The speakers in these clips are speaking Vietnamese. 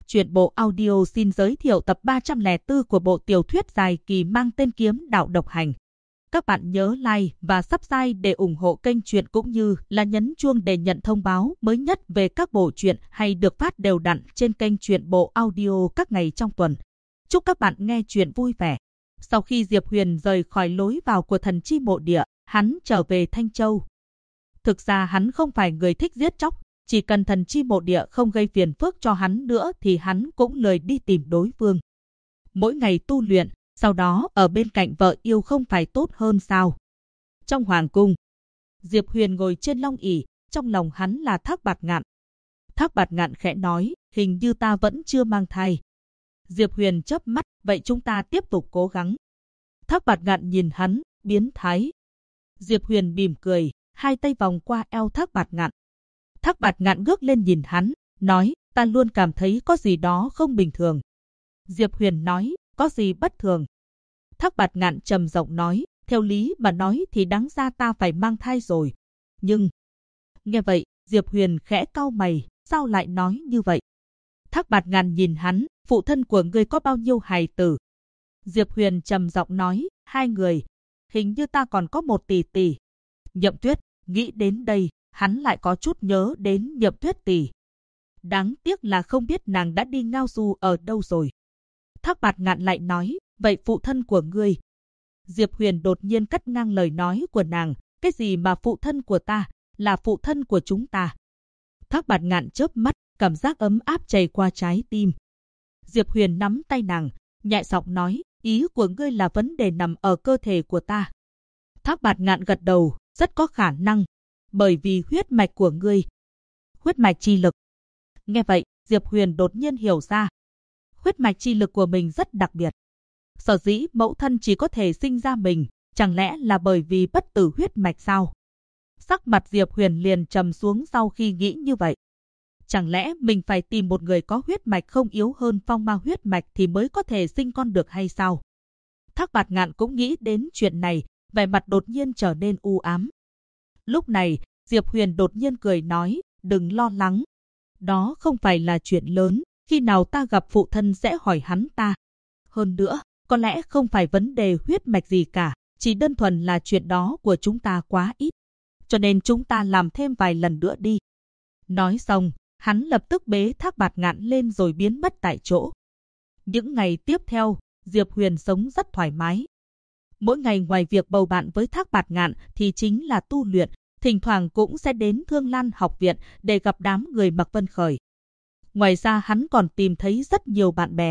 Truyện bộ audio xin giới thiệu tập 304 của bộ tiểu thuyết dài kỳ mang tên Kiếm Đạo Độc Hành. Các bạn nhớ like và subscribe để ủng hộ kênh truyện cũng như là nhấn chuông để nhận thông báo mới nhất về các bộ truyện hay được phát đều đặn trên kênh truyện bộ audio các ngày trong tuần. Chúc các bạn nghe truyện vui vẻ. Sau khi Diệp Huyền rời khỏi lối vào của Thần Chi Mộ Địa, hắn trở về Thanh Châu. Thực ra hắn không phải người thích giết chóc, chỉ cần Thần Chi Mộ Địa không gây phiền phức cho hắn nữa thì hắn cũng lười đi tìm đối phương. Mỗi ngày tu luyện, sau đó ở bên cạnh vợ yêu không phải tốt hơn sao? Trong hoàng cung, Diệp Huyền ngồi trên long ỷ, trong lòng hắn là Thác Bạt Ngạn. Thác Bạt Ngạn khẽ nói, hình như ta vẫn chưa mang thai. Diệp Huyền chớp mắt, vậy chúng ta tiếp tục cố gắng. Thác Bạt Ngạn nhìn hắn, biến thái. Diệp Huyền mỉm cười, hai tay vòng qua eo Thác Bạt Ngạn. Thác Bạt Ngạn ngước lên nhìn hắn, nói, ta luôn cảm thấy có gì đó không bình thường. Diệp Huyền nói, có gì bất thường? Thác Bạt Ngạn trầm giọng nói, theo lý mà nói thì đáng ra ta phải mang thai rồi. Nhưng... Nghe vậy, Diệp Huyền khẽ cau mày, sao lại nói như vậy? Thác Bạt Ngạn nhìn hắn, phụ thân của ngươi có bao nhiêu hài tử? Diệp Huyền trầm giọng nói, 2 người. Hình như ta còn có 1 tỷ tỷ. Nhậm Tuyết, nghĩ đến đây, hắn lại có chút nhớ đến Nhậm Tuyết tỷ. Đáng tiếc là không biết nàng đã đi ngao du ở đâu rồi. Thác Bạt Ngạn lại nói, vậy phụ thân của ngươi? Diệp Huyền đột nhiên cắt ngang lời nói của nàng, cái gì mà phụ thân của ta, là phụ thân của chúng ta. Thác Bạt Ngạn chớp mắt, cảm giác ấm áp chảy qua trái tim. Diệp Huyền nắm tay nàng, nhẹ giọng nói, ý của ngươi là vấn đề nằm ở cơ thể của ta. Thác Bạt Ngạn gật đầu, rất có khả năng, bởi vì huyết mạch của ngươi. Huyết mạch chi lực. Nghe vậy, Diệp Huyền đột nhiên hiểu ra. Huyết mạch chi lực của mình rất đặc biệt. Sở dĩ mẫu thân chỉ có thể sinh ra mình, chẳng lẽ là bởi vì bất tử huyết mạch sao? Sắc mặt Diệp Huyền liền trầm xuống sau khi nghĩ như vậy. Chẳng lẽ mình phải tìm một người có huyết mạch không yếu hơn phong ma huyết mạch thì mới có thể sinh con được hay sao? Thác Bạt Ngạn cũng nghĩ đến chuyện này, vẻ mặt đột nhiên trở nên u ám. Lúc này, Diệp Huyền đột nhiên cười nói, đừng lo lắng. Đó không phải là chuyện lớn, khi nào ta gặp phụ thân sẽ hỏi hắn ta. Hơn nữa, có lẽ không phải vấn đề huyết mạch gì cả, chỉ đơn thuần là chuyện đó của chúng ta quá ít. Cho nên chúng ta làm thêm vài lần nữa đi. Nói xong, hắn lập tức bế Thác Bạt Ngạn lên rồi biến mất tại chỗ. Những ngày tiếp theo, Diệp Huyền sống rất thoải mái. Mỗi ngày ngoài việc bầu bạn với Thác Bạt Ngạn thì chính là tu luyện, thỉnh thoảng cũng sẽ đến Thương Lan học viện để gặp đám người Mạc Vân Khởi. Ngoài ra hắn còn tìm thấy rất nhiều bạn bè.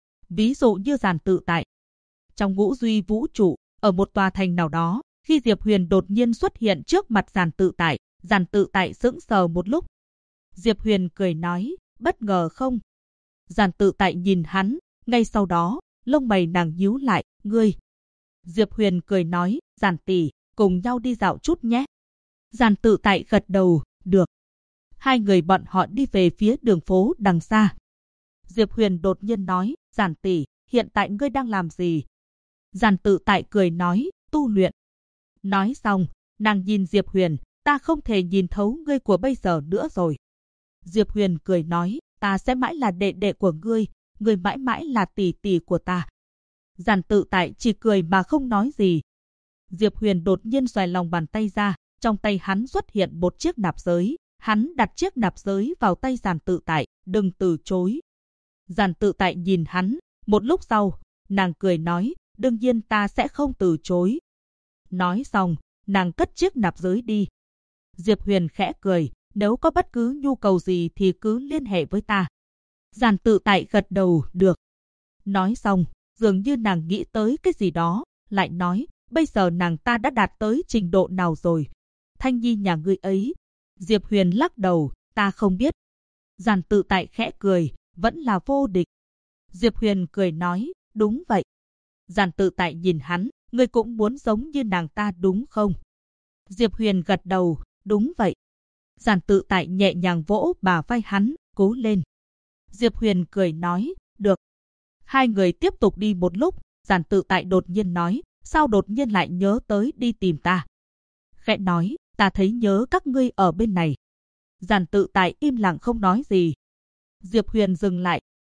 Ví dụ như Giản Tự Tại. Trong ngũ duy vũ trụ, ở một tòa thành nào đó, khi Diệp Huyền đột nhiên xuất hiện trước mặt Giản Tự Tại sững sờ một lúc. Diệp Huyền cười nói, bất ngờ không? Giản Tự Tại nhìn hắn, ngay sau đó, lông mày nàng nhíu lại, ngươi. Diệp Huyền cười nói, Giản tỷ, cùng nhau đi dạo chút nhé. Giản Tự Tại gật đầu, được. Hai người bọn họ đi về phía đường phố đằng xa. Diệp Huyền đột nhiên nói, Giản tỷ, hiện tại ngươi đang làm gì? Giản Tự Tại cười nói, tu luyện. Nói xong, nàng nhìn Diệp Huyền, ta không thể nhìn thấu ngươi của bây giờ nữa rồi. Diệp Huyền cười nói, ta sẽ mãi là đệ đệ của ngươi mãi mãi là tỷ tỷ của ta. Giản Tự Tại chỉ cười mà không nói gì. Diệp Huyền đột nhiên xoay lòng bàn tay ra, trong tay hắn xuất hiện một chiếc nạp giới. Hắn đặt chiếc nạp giới vào tay Giản Tự Tại, đừng từ chối. Giản Tự Tại nhìn hắn, một lúc sau, nàng cười nói, đương nhiên ta sẽ không từ chối. Nói xong, nàng cất chiếc nạp giới đi. Diệp Huyền khẽ cười, nếu có bất cứ nhu cầu gì thì cứ liên hệ với ta. Giản Tự Tại gật đầu, được. Nói xong, dường như nàng nghĩ tới cái gì đó, lại nói, bây giờ nàng ta đã đạt tới trình độ nào rồi? Thanh nhi nhà ngươi ấy. Diệp Huyền lắc đầu, ta không biết. Giản Tự Tại khẽ cười, vẫn là vô địch. Diệp Huyền cười nói, đúng vậy. Giản Tự Tại nhìn hắn, ngươi cũng muốn giống như nàng ta đúng không? Diệp Huyền gật đầu, đúng vậy. Giản Tự Tại nhẹ nhàng vỗ bả vai hắn, cố lên. Diệp Huyền cười nói, được. Hai người tiếp tục đi một lúc, Giản Tự Tại đột nhiên nói, sao đột nhiên lại nhớ tới đi tìm ta? Khẽ nói, ta thấy nhớ các ngươi ở bên này. Giản Tự Tại im lặng không nói gì. Diệp Huyền dừng lại,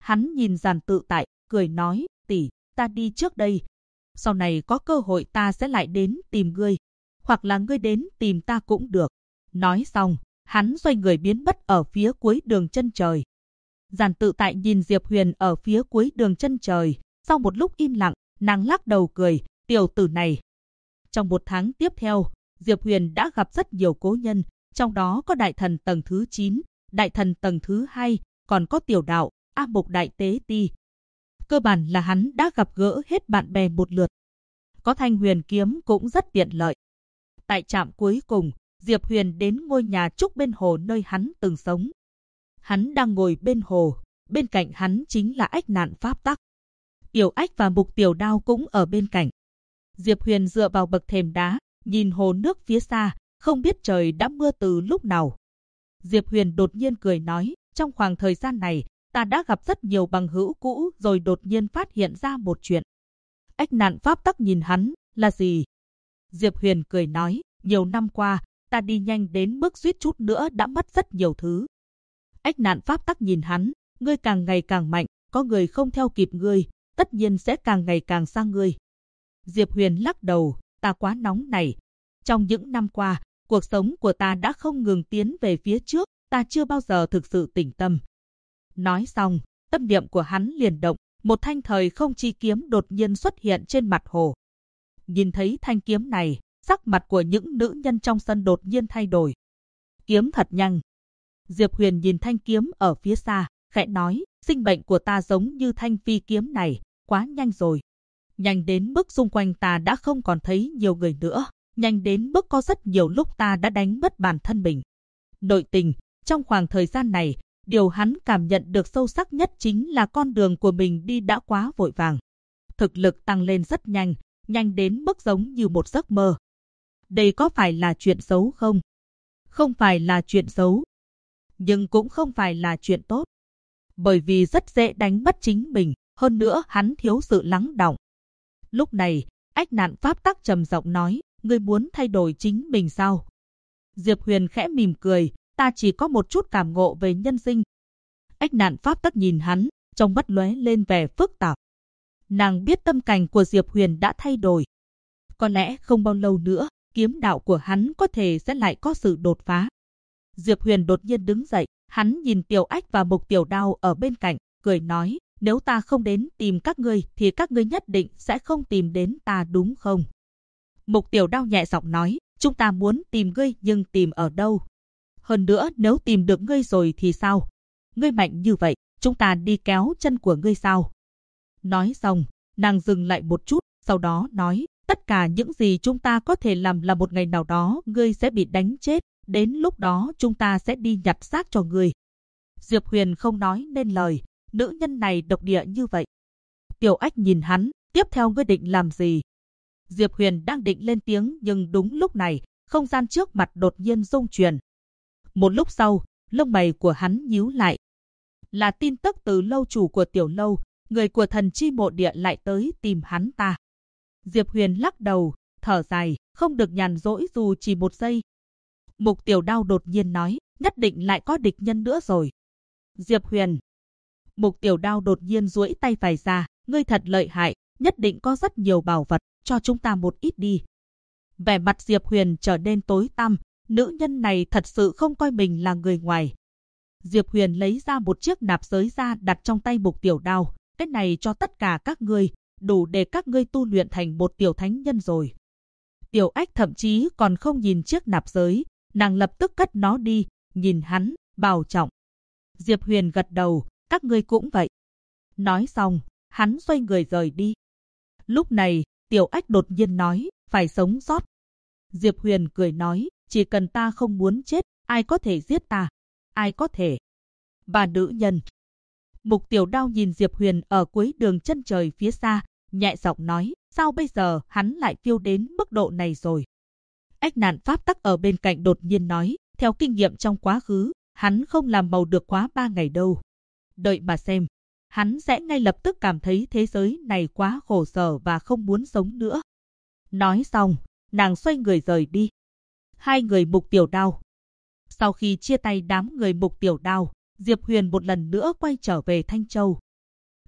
Hắn nhìn Giản Tự Tại, cười nói, tỷ, ta đi trước đây. Sau này có cơ hội ta sẽ lại đến tìm ngươi. Hoặc là ngươi đến tìm ta cũng được. Nói xong, hắn xoay người biến mất ở phía cuối đường chân trời. Giản Tự Tại nhìn Diệp Huyền ở phía cuối đường chân trời. Sau một lúc im lặng, nàng lắc đầu cười, tiểu tử này. Trong một tháng tiếp theo, Diệp Huyền đã gặp rất nhiều cố nhân, trong đó có đại thần tầng thứ 9, đại thần tầng thứ 2, còn có tiểu đạo, A Mục đại tế ti. Cơ bản là hắn đã gặp gỡ hết bạn bè một lượt. Có Thanh Huyền kiếm cũng rất tiện lợi. Tại trạm cuối cùng, Diệp Huyền đến ngôi nhà trúc bên hồ nơi hắn từng sống. Hắn đang ngồi bên hồ, bên cạnh hắn chính là Ách Nạn Pháp Tắc. Tiểu Ách và Mục Tiểu Đao cũng ở bên cạnh. Diệp Huyền dựa vào bậc thềm đá, nhìn hồ nước phía xa, không biết trời đã mưa từ lúc nào. Diệp Huyền đột nhiên cười nói, trong khoảng thời gian này, ta đã gặp rất nhiều bằng hữu cũ rồi đột nhiên phát hiện ra một chuyện. Ách Nạn Pháp Tắc nhìn hắn, là gì? Diệp Huyền cười nói, nhiều năm qua, ta đi nhanh đến mức suýt chút nữa đã mất rất nhiều thứ. Ách Nạn Pháp Tắc nhìn hắn, ngươi càng ngày càng mạnh, có người không theo kịp ngươi, tất nhiên sẽ càng ngày càng xa ngươi. Diệp Huyền lắc đầu, ta quá nóng này. Trong những năm qua, cuộc sống của ta đã không ngừng tiến về phía trước, ta chưa bao giờ thực sự tĩnh tâm. Nói xong, tâm niệm của hắn liền động, một thanh thời không chi kiếm đột nhiên xuất hiện trên mặt hồ. Nhìn thấy thanh kiếm này, sắc mặt của những nữ nhân trong sân đột nhiên thay đổi. Kiếm thật nhanh. Diệp Huyền nhìn thanh kiếm ở phía xa, khẽ nói, sinh mệnh của ta giống như thanh phi kiếm này, quá nhanh rồi. Nhanh đến mức xung quanh ta đã không còn thấy nhiều người nữa, nhanh đến mức có rất nhiều lúc ta đã đánh mất bản thân mình. Nội tình, trong khoảng thời gian này, điều hắn cảm nhận được sâu sắc nhất chính là con đường của mình đi đã quá vội vàng. Thực lực tăng lên rất nhanh, nhanh đến mức giống như một giấc mơ. Đây có phải là chuyện xấu không? Không phải là chuyện xấu, nhưng cũng không phải là chuyện tốt. Bởi vì rất dễ đánh mất chính mình, hơn nữa hắn thiếu sự lắng đọng. Lúc này, Ách Nạn Pháp Tắc trầm giọng nói, ngươi muốn thay đổi chính mình sao? Diệp Huyền khẽ mỉm cười, ta chỉ có một chút cảm ngộ về nhân sinh. Ách Nạn Pháp Tắc nhìn hắn, trong mắt lóe lên vẻ phức tạp. Nàng biết tâm cảnh của Diệp Huyền đã thay đổi. Có lẽ không bao lâu nữa, kiếm đạo của hắn có thể sẽ lại có sự đột phá. Diệp Huyền đột nhiên đứng dậy, hắn nhìn Tiểu Ách và Mục Tiểu Đao ở bên cạnh, cười nói, nếu ta không đến tìm các ngươi thì các ngươi nhất định sẽ không tìm đến ta đúng không? Mục Tiểu Đao nhẹ giọng nói, chúng ta muốn tìm ngươi nhưng tìm ở đâu? Hơn nữa nếu tìm được ngươi rồi thì sao? Ngươi mạnh như vậy, chúng ta đi kéo chân của ngươi sao? Nói xong, nàng dừng lại một chút, sau đó nói, tất cả những gì chúng ta có thể làm là một ngày nào đó ngươi sẽ bị đánh chết, đến lúc đó chúng ta sẽ đi nhặt xác cho ngươi. Diệp Huyền không nói nên lời, nữ nhân này độc địa như vậy. Tiểu Ách nhìn hắn, tiếp theo ngươi định làm gì? Diệp Huyền đang định lên tiếng nhưng đúng lúc này, không gian trước mặt đột nhiên rung chuyển. Một lúc sau, lông mày của hắn nhíu lại. Là tin tức từ lâu chủ của Tiểu Lâu, người của Thần Chi Mộ Địa lại tới tìm hắn ta. Diệp Huyền lắc đầu, thở dài, không được nhàn rỗi dù chỉ một giây. Mục Tiểu Đao đột nhiên nói, nhất định lại có địch nhân nữa rồi. Diệp Huyền. Mục Tiểu Đao đột nhiên duỗi tay phải ra, ngươi thật lợi hại, nhất định có rất nhiều bảo vật, cho chúng ta một ít đi. Vẻ mặt Diệp Huyền trở nên tối tăm, nữ nhân này thật sự không coi mình là người ngoài. Diệp Huyền lấy ra một chiếc nạp giới ra đặt trong tay Mục Tiểu Đao, cái này cho tất cả các ngươi, đủ để các ngươi tu luyện thành một tiểu thánh nhân rồi. Tiểu Ách thậm chí còn không nhìn chiếc nạp giới, nàng lập tức cất nó đi, nhìn hắn, bảo trọng. Diệp Huyền gật đầu, các ngươi cũng vậy. Nói xong, hắn xoay người rời đi. Lúc này, Tiểu Ách đột nhiên nói, phải sống sót. Diệp Huyền cười nói, chỉ cần ta không muốn chết, ai có thể giết ta? Ai có thể? Bà nữ nhân. Mục Tiểu Đao nhìn Diệp Huyền ở cuối đường chân trời phía xa, nhẹ giọng nói, sao bây giờ hắn lại phiêu đến mức độ này rồi? Ách Nạn Pháp Tắc ở bên cạnh đột nhiên nói, theo kinh nghiệm trong quá khứ, hắn không làm màu được quá 3 ngày đâu. Đợi mà xem, hắn sẽ ngay lập tức cảm thấy thế giới này quá khổ sở và không muốn sống nữa. Nói xong, nàng xoay người rời đi. Hai người Mục Tiểu Đao. Sau khi chia tay đám người Mục Tiểu Đao, Diệp Huyền một lần nữa quay trở về Thanh Châu.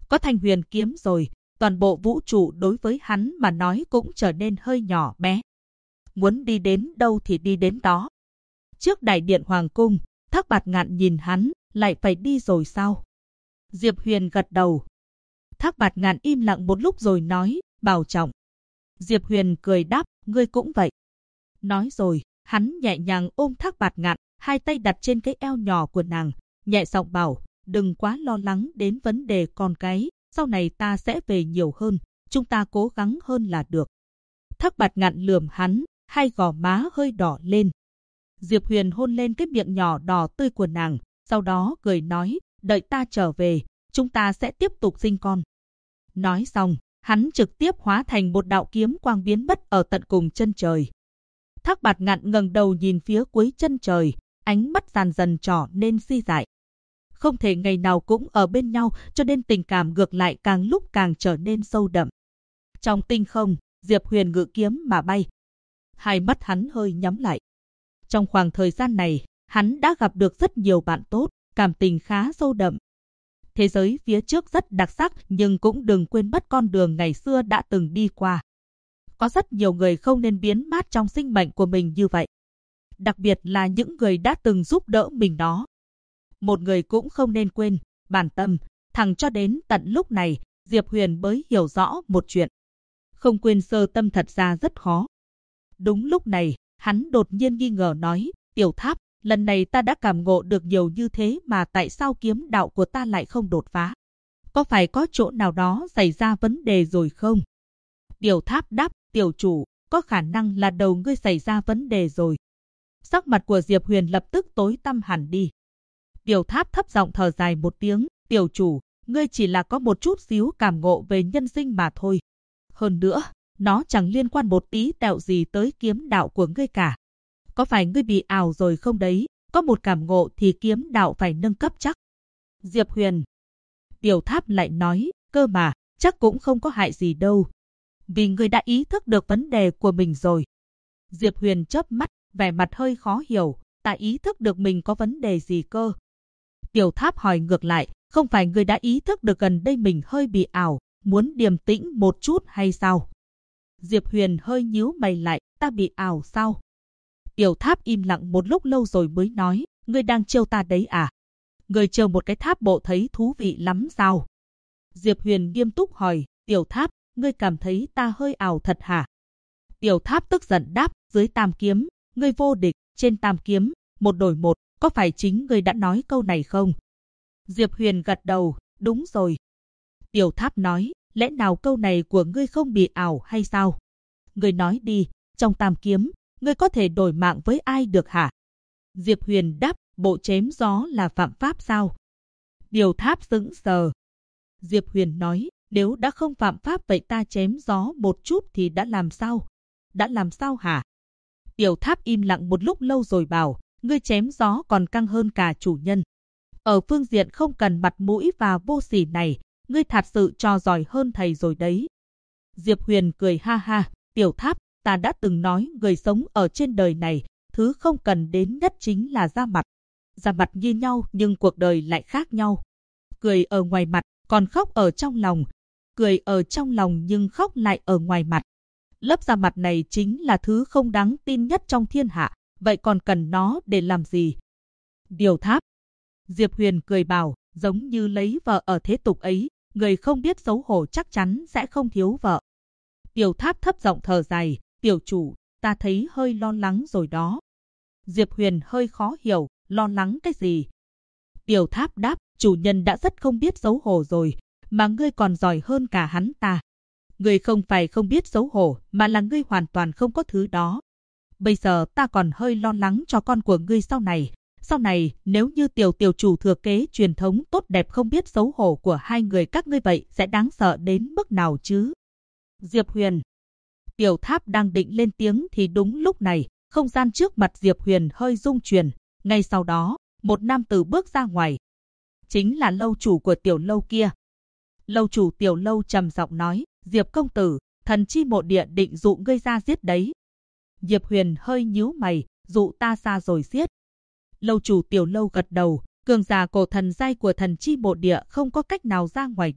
Có Thanh Huyền kiếm rồi, toàn bộ vũ trụ đối với hắn mà nói cũng trở nên hơi nhỏ bé. Muốn đi đến đâu thì đi đến đó. Trước đại điện hoàng cung, Thác Bạt Ngạn nhìn hắn, lại phải đi rồi sao? Diệp Huyền gật đầu. Thác Bạt Ngạn im lặng một lúc rồi nói, bảo trọng. Diệp Huyền cười đáp, ngươi cũng vậy. Nói rồi, hắn nhẹ nhàng ôm Thác Bạt Ngạn, hai tay đặt trên cái eo nhỏ của nàng, nhẹ giọng bảo, đừng quá lo lắng đến vấn đề con cái, sau này ta sẽ về nhiều hơn, chúng ta cố gắng hơn là được. Thác Bạt Ngạn lườm hắn, hai gò má hơi đỏ lên. Diệp Huyền hôn lên cái miệng nhỏ đỏ tươi của nàng, sau đó cười nói, đợi ta trở về, chúng ta sẽ tiếp tục sinh con. Nói xong, hắn trực tiếp hóa thành một đạo kiếm quang biến mất ở tận cùng chân trời. Thác Bạt Ngạn ngẩng đầu nhìn phía cuối chân trời, ánh mắt dần dần trở nên si dại. Không thể ngày nào cũng ở bên nhau, cho nên tình cảm ngược lại càng lúc càng trở nên sâu đậm. Trong tinh không, Diệp Huyền ngự kiếm mà bay. Hai mắt hắn hơi nhắm lại. Trong khoảng thời gian này, hắn đã gặp được rất nhiều bạn tốt, cảm tình khá sâu đậm. Thế giới phía trước rất đặc sắc, nhưng cũng đừng quên mất con đường ngày xưa đã từng đi qua. Có rất nhiều người không nên biến mất trong sinh mệnh của mình như vậy. Đặc biệt là những người đã từng giúp đỡ mình đó. Một người cũng không nên quên, bản tâm, thẳng cho đến tận lúc này, Diệp Huyền mới hiểu rõ một chuyện. Không quên sơ tâm thật ra rất khó. Đúng lúc này, hắn đột nhiên nghi ngờ nói, Tiểu Tháp, lần này ta đã cảm ngộ được nhiều như thế mà tại sao kiếm đạo của ta lại không đột phá? Có phải có chỗ nào đó xảy ra vấn đề rồi không? Tiểu Tháp đáp, tiểu chủ, có khả năng là đầu ngươi xảy ra vấn đề rồi. Sắc mặt của Diệp Huyền lập tức tối tăm hẳn đi. Tiểu Tháp thấp giọng thở dài một tiếng, tiểu chủ, ngươi chỉ là có một chút xíu cảm ngộ về nhân sinh mà thôi. Hơn nữa, nó chẳng liên quan một tí tẹo gì tới kiếm đạo của ngươi cả. Có phải ngươi bị ảo rồi không đấy? Có một cảm ngộ thì kiếm đạo phải nâng cấp chắc. Diệp Huyền. Tiểu Tháp lại nói, cơ mà, chắc cũng không có hại gì đâu. Vì ngươi đã ý thức được vấn đề của mình rồi. Diệp Huyền chớp mắt, vẻ mặt hơi khó hiểu, ta ý thức được mình có vấn đề gì cơ? Tiểu Tháp hỏi ngược lại, không phải ngươi đã ý thức được gần đây mình hơi bị ảo, muốn điềm tĩnh một chút hay sao? Diệp Huyền hơi nhíu mày lại, ta bị ảo sao? Tiểu Tháp im lặng một lúc lâu rồi mới nói, ngươi đang trêu ta đấy à? Ngươi trêu một cái tháp bộ thấy thú vị lắm sao? Diệp Huyền nghiêm túc hỏi, Tiểu Tháp, ngươi cảm thấy ta hơi ảo thật hả? Tiểu Tháp tức giận đáp, dưới tam kiếm, ngươi vô địch, trên tam kiếm, một đổi một, có phải chính ngươi đã nói câu này không? Diệp Huyền gật đầu, đúng rồi. Tiểu Tháp nói, lẽ nào câu này của ngươi không bị ảo hay sao? Ngươi nói đi, trong tam kiếm, ngươi có thể đổi mạng với ai được hả? Diệp Huyền đáp, bộ chém gió là phạm pháp sao? Tiểu Tháp sững sờ. Diệp Huyền nói, nếu đã không phạm pháp vậy ta chém gió một chút thì đã làm sao? Đã làm sao hả? Tiểu Tháp im lặng một lúc lâu rồi bảo, ngươi chém gió còn căng hơn cả chủ nhân. Ở phương diện không cần mặt mũi và vô sỉ này, ngươi thật sự trò giỏi hơn thầy rồi đấy. Diệp Huyền cười ha ha, Tiểu Tháp, ta đã từng nói người sống ở trên đời này, thứ không cần đến nhất chính là da mặt. Da mặt như nhau nhưng cuộc đời lại khác nhau. Cười ở ngoài mặt, còn khóc ở trong lòng. Cười ở trong lòng nhưng khóc lại ở ngoài mặt. Lớp da mặt này chính là thứ không đáng tin nhất trong thiên hạ, vậy còn cần nó để làm gì? Tiểu Tháp. Diệp Huyền cười bảo, giống như lấy vợ ở thế tục ấy, người không biết xấu hổ chắc chắn sẽ không thiếu vợ. Tiểu Tháp thấp giọng thở dài, tiểu chủ, ta thấy hơi lo lắng rồi đó. Diệp Huyền hơi khó hiểu, lo lắng cái gì? Tiểu Tháp đáp, chủ nhân đã rất không biết xấu hổ rồi, mà ngươi còn giỏi hơn cả hắn ta. Ngươi không phải không biết xấu hổ, mà là ngươi hoàn toàn không có thứ đó. Bây giờ ta còn hơi lo lắng cho con của ngươi sau này. Sau này, nếu như tiểu chủ thừa kế truyền thống tốt đẹp không biết xấu hổ của hai người các ngươi vậy sẽ đáng sợ đến mức nào chứ? Diệp Huyền. Tiểu Tháp đang định lên tiếng thì đúng lúc này, không gian trước mặt Diệp Huyền hơi rung chuyển. Ngay sau đó, một nam tử bước ra ngoài. Chính là lâu chủ của tiểu lâu kia. Lâu chủ tiểu lâu trầm giọng nói, Diệp công tử, thần chi mộ địa định dụ ngươi ra giết đấy. Diệp Huyền hơi nhíu mày, dụ ta ra rồi giết. Lâu chủ tiểu lâu gật đầu, cường giả cổ thần giai của thần chi mộ địa không có cách nào ra ngoài được,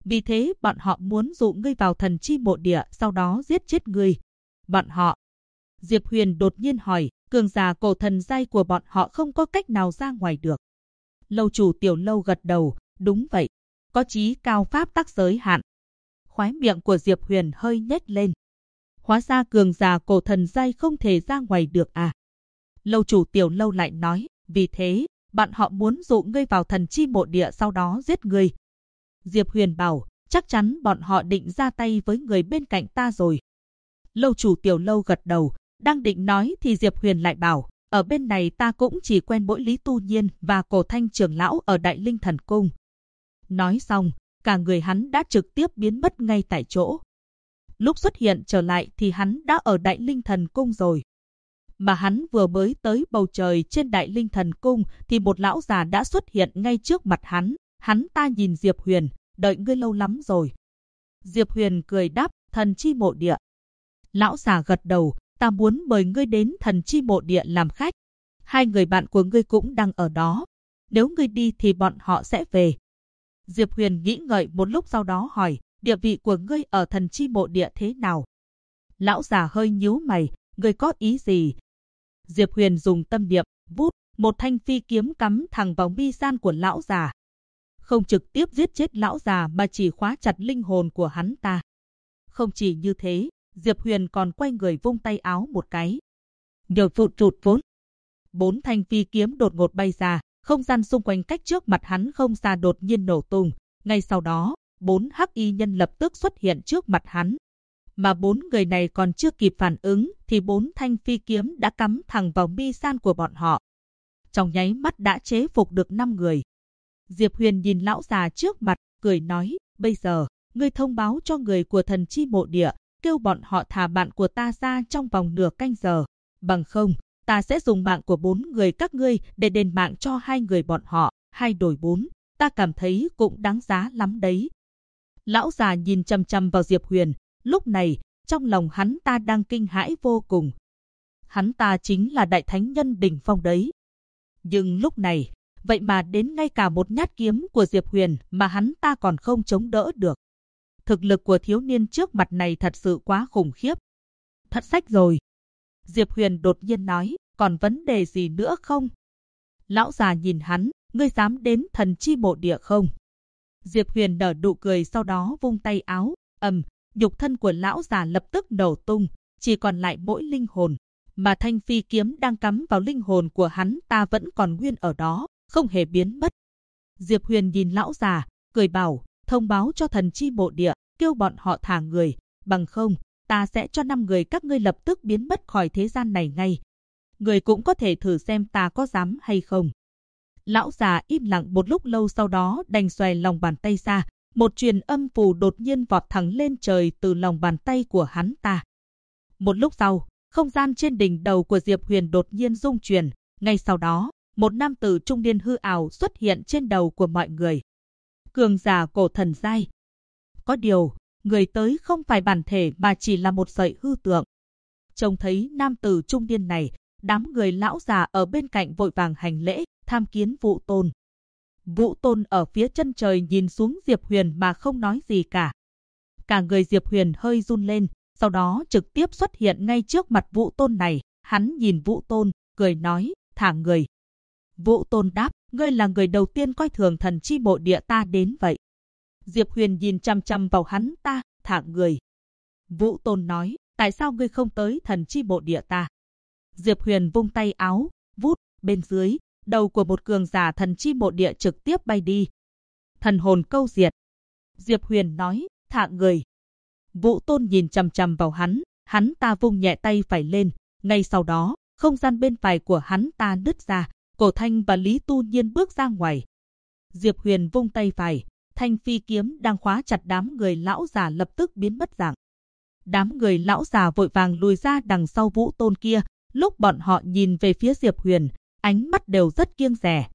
vì thế bọn họ muốn dụ ngươi vào thần chi mộ địa, sau đó giết chết ngươi. Bọn họ? Diệp Huyền đột nhiên hỏi, cường giả cổ thần giai của bọn họ không có cách nào ra ngoài được. Lâu chủ Tiểu Lâu gật đầu, đúng vậy, có chí cao pháp tắc giới hạn. Khóe miệng của Diệp Huyền hơi nhếch lên. Hóa ra cường giả cổ thần giai không thể ra ngoài được à? Lâu chủ Tiểu Lâu lại nói, vì thế, bọn họ muốn dụ ngươi vào thần chi mộ địa sau đó giết ngươi. Diệp Huyền bảo, chắc chắn bọn họ định ra tay với người bên cạnh ta rồi. Lâu chủ Tiểu Lâu gật đầu, đang định nói thì Diệp Huyền lại bảo, ở bên này ta cũng chỉ quen mỗi Lý Tu Nhiên và Cổ Thanh trưởng lão ở Đại Linh Thần Cung. Nói xong, cả người hắn đã trực tiếp biến mất ngay tại chỗ. Lúc xuất hiện trở lại thì hắn đã ở Đại Linh Thần Cung rồi. Mà hắn vừa mới tới bầu trời trên Đại Linh Thần Cung thì một lão già đã xuất hiện ngay trước mặt hắn. Hắn ta nhìn Diệp Huyền, đợi ngươi lâu lắm rồi. Diệp Huyền cười đáp, thần chi mộ địa. Lão già gật đầu, ta muốn mời ngươi đến thần chi mộ địa làm khách. Hai người bạn của ngươi cũng đang ở đó. Nếu ngươi đi thì bọn họ sẽ về. Diệp Huyền nghĩ ngợi một lúc sau đó hỏi, địa vị của ngươi ở thần chi mộ địa thế nào? Lão già hơi nhíu mày, ngươi có ý gì? Diệp Huyền dùng tâm niệm, vút, một thanh phi kiếm cắm thẳng vào mi gian của lão già. Không trực tiếp giết chết lão già mà chỉ khóa chặt linh hồn của hắn ta. Không chỉ như thế, Diệp Huyền còn quay người vung tay áo một cái. Nhờ phụt trụt vốn. 4 thanh phi kiếm đột ngột bay ra, không gian xung quanh cách trước mặt hắn không xa đột nhiên nổ tung. Ngay sau đó, 4 hắc y nhân lập tức xuất hiện trước mặt hắn. Mà 4 người này còn chưa kịp phản ứng thì 4 thanh phi kiếm đã cắm thẳng vào mi san của bọn họ. Trong nháy mắt đã chế phục được 5 người. Diệp Huyền nhìn lão già trước mặt, cười nói, bây giờ, ngươi thông báo cho người của thần chi mộ địa, kêu bọn họ thả bạn của ta ra trong vòng nửa canh giờ. Bằng không, ta sẽ dùng mạng của 4 người các ngươi để đền mạng cho 2 người bọn họ, 2 đổi 4, ta cảm thấy cũng đáng giá lắm đấy. Lão già nhìn chằm chằm vào Diệp Huyền, lúc này, trong lòng hắn ta đang kinh hãi vô cùng. Hắn ta chính là đại thánh nhân đỉnh phong đấy. Nhưng lúc này, vậy mà đến ngay cả một nhát kiếm của Diệp Huyền mà hắn ta còn không chống đỡ được. Thực lực của thiếu niên trước mặt này thật sự quá khủng khiếp. Thất sách rồi. Diệp Huyền đột nhiên nói, còn vấn đề gì nữa không? Lão già nhìn hắn, ngươi dám đến thần chi mộ địa không? Diệp Huyền nở nụ cười sau đó vung tay áo, nhục thân của lão già lập tức nổ tung, chỉ còn lại mỗi linh hồn. Mà thanh phi kiếm đang cắm vào linh hồn của hắn ta vẫn còn nguyên ở đó, không hề biến mất. Diệp Huyền nhìn lão già, cười bảo, thông báo cho thần chi mộ địa, kêu bọn họ thả người, bằng không, ta sẽ cho 5 người các ngươi lập tức biến mất khỏi thế gian này ngay. Người cũng có thể thử xem ta có dám hay không. Lão già im lặng một lúc lâu sau đó đành xòe lòng bàn tay ra, một truyền âm phù đột nhiên vọt thẳng lên trời từ lòng bàn tay của hắn ta. Một lúc sau, không gian trên đỉnh đầu của Diệp Huyền đột nhiên rung chuyển, ngay sau đó, một nam tử trung niên hư ảo xuất hiện trên đầu của mọi người. Cường giả cổ thần giai. Có điều, người tới không phải bản thể mà chỉ là một sợi hư tượng. Trông thấy nam tử trung niên này, đám người lão già ở bên cạnh vội vàng hành lễ, tham kiến Vũ Tôn. Vũ Tôn ở phía chân trời nhìn xuống Diệp Huyền mà không nói gì cả. Cả người Diệp Huyền hơi run lên, sau đó trực tiếp xuất hiện ngay trước mặt Vũ Tôn này. Hắn nhìn Vũ Tôn, cười nói, thả người. Vũ Tôn đáp, ngươi là người đầu tiên coi thường thần chi mộ địa ta đến vậy. Diệp Huyền nhìn chăm chăm vào hắn ta, thả người. Vũ Tôn nói, tại sao ngươi không tới thần chi mộ địa ta? Diệp Huyền vung tay áo, vút, bên dưới, đầu của một cường giả thần chi mộ địa trực tiếp bay đi. Thần hồn câu diệt. Diệp Huyền nói, thả người. Vũ Tôn nhìn chằm chằm vào hắn ta vung nhẹ tay phải lên, ngay sau đó, không gian bên phải của hắn ta nứt ra, Cổ Thanh và Lý Tu Nhiên bước ra ngoài. Diệp Huyền vung tay phải, thanh phi kiếm đang khóa chặt đám người lão già lập tức biến mất dạng. Đám người lão già vội vàng lùi ra đằng sau Vũ Tôn kia, lúc bọn họ nhìn về phía Diệp Huyền, ánh mắt đều rất kiêng dè.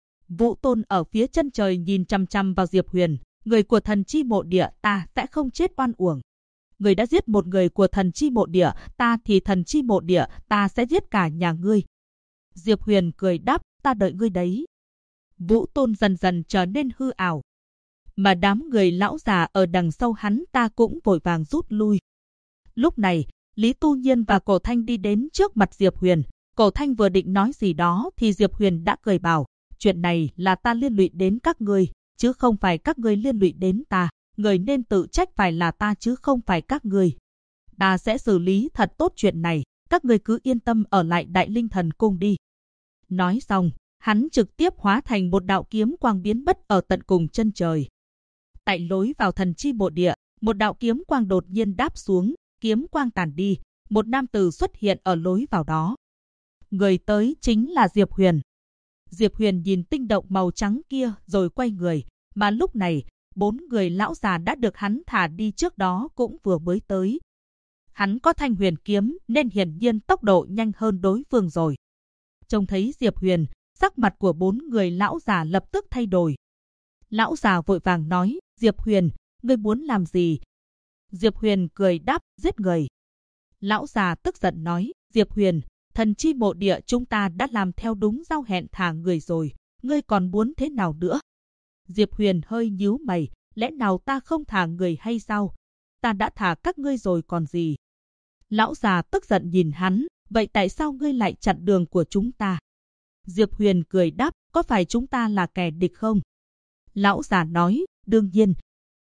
Vũ Tôn ở phía chân trời nhìn chăm chăm vào Diệp Huyền, người của thần chi mộ địa ta sẽ không chết oan uổng. Người đã giết một người của thần chi mộ địa ta thì thần chi mộ địa ta sẽ giết cả nhà ngươi. Diệp Huyền cười đáp, ta đợi ngươi đấy. Vũ Tôn dần dần trở nên hư ảo. mà đám người lão già ở đằng sau hắn ta cũng vội vàng rút lui. Lúc này, Lý Tu Nhiên và Cổ Thanh đi đến trước mặt Diệp Huyền. Cổ Thanh vừa định nói gì đó thì Diệp Huyền đã cười bảo, chuyện này là ta liên lụy đến các ngươi, chứ không phải các ngươi liên lụy đến ta. Người nên tự trách phải là ta chứ không phải các ngươi. Ta sẽ xử lý thật tốt chuyện này, các ngươi cứ yên tâm ở lại Đại Linh Thần Cung đi. Nói xong, hắn trực tiếp hóa thành một đạo kiếm quang biến mất ở tận cùng chân trời. Tại lối vào thần chi mộ địa, một đạo kiếm quang đột nhiên đáp xuống, kiếm quang tàn đi, một nam tử xuất hiện ở lối vào đó. Người tới chính là Diệp Huyền. Diệp Huyền nhìn tinh động màu trắng kia rồi quay người, mà lúc này, 4 người lão già đã được hắn thả đi trước đó cũng vừa mới tới. Hắn có thanh huyền kiếm nên hiển nhiên tốc độ nhanh hơn đối phương rồi. Trông thấy Diệp Huyền, sắc mặt của 4 người lão già lập tức thay đổi. Lão già vội vàng nói, Diệp Huyền, ngươi muốn làm gì? Diệp Huyền cười đáp, giết người. Lão già tức giận nói, Diệp Huyền, thần chi mộ địa chúng ta đã làm theo đúng giao hẹn thả người rồi, ngươi còn muốn thế nào nữa? Diệp Huyền hơi nhíu mày, lẽ nào ta không thả người hay sao? Ta đã thả các ngươi rồi còn gì? Lão già tức giận nhìn hắn, vậy tại sao ngươi lại chặn đường của chúng ta? Diệp Huyền cười đáp, có phải chúng ta là kẻ địch không? Lão già nói, đương nhiên.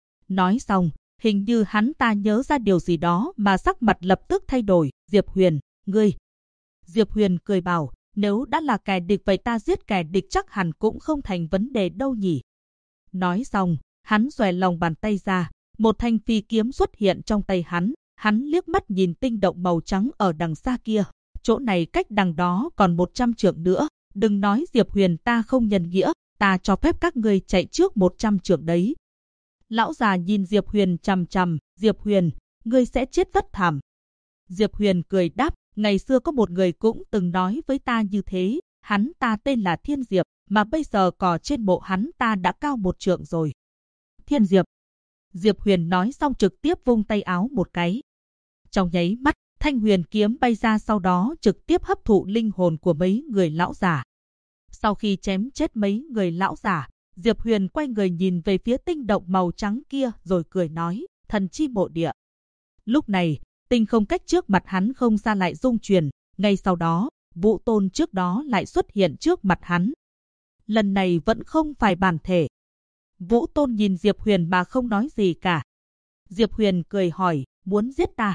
Nói xong, hình như hắn ta nhớ ra điều gì đó mà sắc mặt lập tức thay đổi. Diệp Huyền, ngươi. Diệp Huyền cười bảo, nếu đã là kẻ địch vậy ta giết kẻ địch chắc hẳn cũng không thành vấn đề đâu nhỉ. Nói xong, hắn xòe lòng bàn tay ra, một thanh phi kiếm xuất hiện trong tay hắn. Hắn liếc mắt nhìn tinh động màu trắng ở đằng xa kia. Chỗ này cách đằng đó còn 100 trượng nữa. Đừng nói Diệp Huyền ta không nhân nghĩa, ta cho phép các ngươi chạy trước 100 trượng đấy. Lão già nhìn Diệp Huyền chằm chằm, Diệp Huyền, ngươi sẽ chết rất thảm. Diệp Huyền cười đáp, ngày xưa có một người cũng từng nói với ta như thế, hắn ta tên là Thiên Diệp, mà bây giờ cỏ trên mộ hắn ta đã cao 1 trượng rồi. Thiên Diệp. Diệp Huyền nói xong trực tiếp vung tay áo một cái. Trong nháy mắt, thanh huyền kiếm bay ra sau đó trực tiếp hấp thụ linh hồn của mấy người lão già. Sau khi chém chết mấy người lão già, Diệp Huyền quay người nhìn về phía tinh động màu trắng kia rồi cười nói, thần chi mộ địa. Lúc này, tinh không cách trước mặt hắn không xa lại rung chuyển, ngay sau đó, Vũ Tôn trước đó lại xuất hiện trước mặt hắn. Lần này vẫn không phải bản thể. Vũ Tôn nhìn Diệp Huyền mà không nói gì cả. Diệp Huyền cười hỏi, muốn giết ta?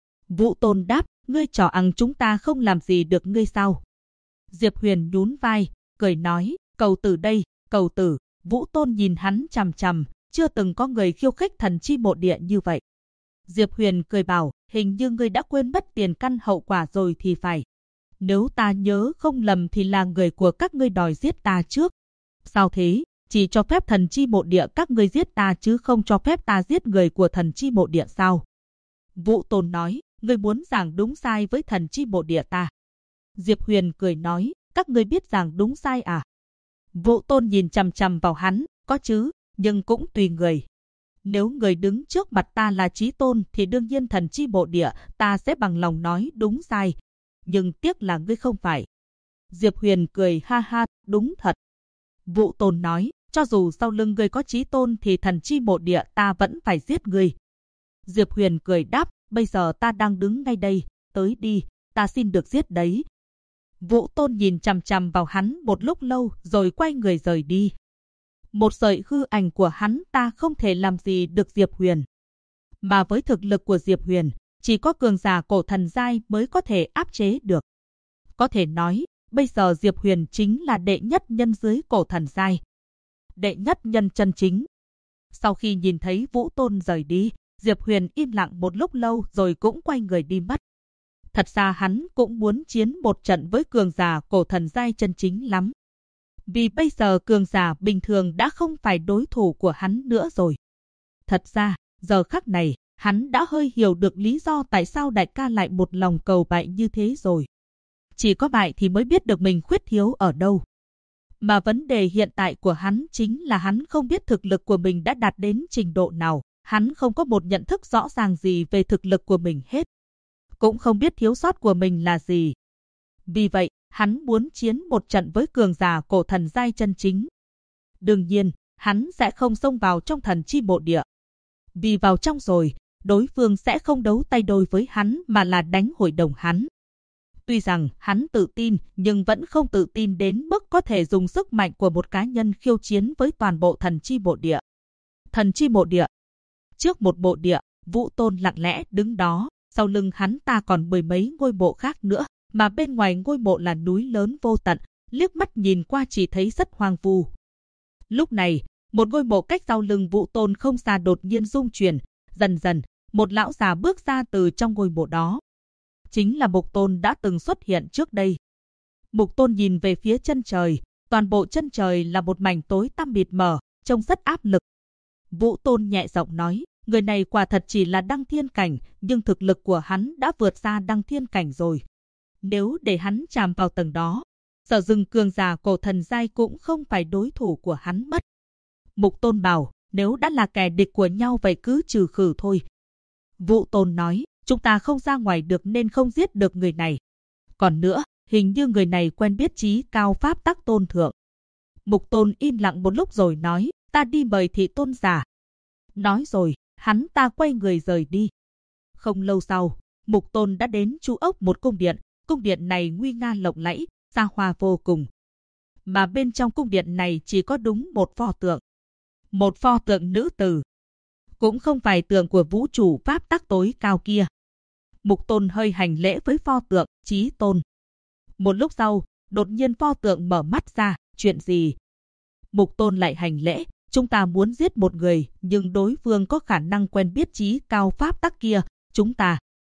Vũ Tôn đáp, ngươi trò ăn chúng ta không làm gì được ngươi sao? Diệp Huyền nhún vai, cười nói, cầu tử đây, cầu tử. Vũ Tôn nhìn hắn chằm chằm, chưa từng có người khiêu khích thần chi mộ địa như vậy. Diệp Huyền cười bảo, hình như ngươi đã quên mất tiền căn hậu quả rồi thì phải. Nếu ta nhớ không lầm thì là người của các ngươi đòi giết ta trước. Sao thế? Chỉ cho phép thần chi mộ địa các ngươi giết ta chứ không cho phép ta giết người của thần chi mộ địa sao? Vũ Tôn nói, ngươi muốn giảng đúng sai với thần chi mộ địa ta. Diệp Huyền cười nói, các ngươi biết giảng đúng sai à? Vũ Tôn nhìn chằm chằm vào hắn, có chứ, nhưng cũng tùy người. Nếu người đứng trước mặt ta là Chí Tôn thì đương nhiên thần chi mộ địa ta sẽ bằng lòng nói đúng sai. Nhưng tiếc là ngươi không phải. Diệp Huyền cười ha ha, đúng thật. Vũ Tôn nói, cho dù sau lưng ngươi có Chí Tôn thì thần chi mộ địa ta vẫn phải giết ngươi. Diệp Huyền cười đáp, bây giờ ta đang đứng ngay đây, tới đi, ta xin được giết đấy. Vũ Tôn nhìn chằm chằm vào hắn một lúc lâu rồi quay người rời đi. Một sợi hư ảnh của hắn ta không thể làm gì được Diệp Huyền. Mà với thực lực của Diệp Huyền, chỉ có cường giả cổ thần giai mới có thể áp chế được. Có thể nói, bây giờ Diệp Huyền chính là đệ nhất nhân dưới cổ thần giai. Đệ nhất nhân chân chính. Sau khi nhìn thấy Vũ Tôn rời đi, Diệp Huyền im lặng một lúc lâu rồi cũng quay người đi mất. Thật ra hắn cũng muốn chiến một trận với cường giả cổ thần giai chân chính lắm. Vì bây giờ cường giả bình thường đã không phải đối thủ của hắn nữa rồi. Thật ra, giờ khắc này, hắn đã hơi hiểu được lý do tại sao đại ca lại một lòng cầu bại như thế rồi. Chỉ có bại thì mới biết được mình khuyết thiếu ở đâu. Mà vấn đề hiện tại của hắn chính là hắn không biết thực lực của mình đã đạt đến trình độ nào. Hắn không có một nhận thức rõ ràng gì về thực lực của mình hết. Cũng không biết thiếu sót của mình là gì. Vì vậy, hắn muốn chiến một trận với cường giả cổ thần giai chân chính. Đương nhiên, hắn sẽ không xông vào trong thần chi mộ địa. Vì vào trong rồi, đối phương sẽ không đấu tay đôi với hắn mà là đánh hội đồng hắn. Tuy rằng hắn tự tin nhưng vẫn không tự tin đến mức có thể dùng sức mạnh của một cá nhân khiêu chiến với toàn bộ thần chi mộ địa. Thần chi mộ địa. Trước một mộ địa, Vũ Tôn lặng lẽ đứng đó, sau lưng hắn ta còn mười mấy ngôi mộ khác nữa, mà bên ngoài ngôi mộ là núi lớn vô tận, liếc mắt nhìn qua chỉ thấy rất hoang vu. Lúc này, một ngôi mộ cách sau lưng Vũ Tôn không xa đột nhiên rung chuyển, dần dần, một lão già bước ra từ trong ngôi mộ đó. Chính là Mục Tôn đã từng xuất hiện trước đây. Mục Tôn nhìn về phía chân trời, toàn bộ chân trời là một mảnh tối tăm mịt mờ, trông rất áp lực. Vũ Tôn nhẹ giọng nói, người này quả thật chỉ là đăng thiên cảnh, nhưng thực lực của hắn đã vượt xa đăng thiên cảnh rồi. Nếu để hắn chạm vào tầng đó, Sở Dừng cường giả cổ thần giai cũng không phải đối thủ của hắn mất. Mục Tôn bảo, nếu đã là kẻ địch của nhau vậy cứ trừ khử thôi. Vũ Tôn nói, chúng ta không ra ngoài được nên không giết được người này. Còn nữa, hình như người này quen biết chí cao pháp tắc tôn thượng. Mục Tôn im lặng một lúc rồi nói, ta đi mời thị tôn giả. Nói rồi, hắn ta quay người rời đi. Không lâu sau, Mục Tôn đã đến Chu Ốc một cung điện này nguy nga lộng lẫy, xa hoa vô cùng. Mà bên trong cung điện này chỉ có đúng một pho tượng. Một pho tượng nữ tử. Cũng không phải tượng của vũ trụ pháp tắc tối cao kia. Mục Tôn hơi hành lễ với pho tượng, Chí Tôn. Một lúc sau, đột nhiên pho tượng mở mắt ra, chuyện gì? Mục Tôn lại hành lễ, chúng ta muốn giết một người, nhưng đối phương có khả năng quen biết chí cao pháp tắc kia, chúng ta.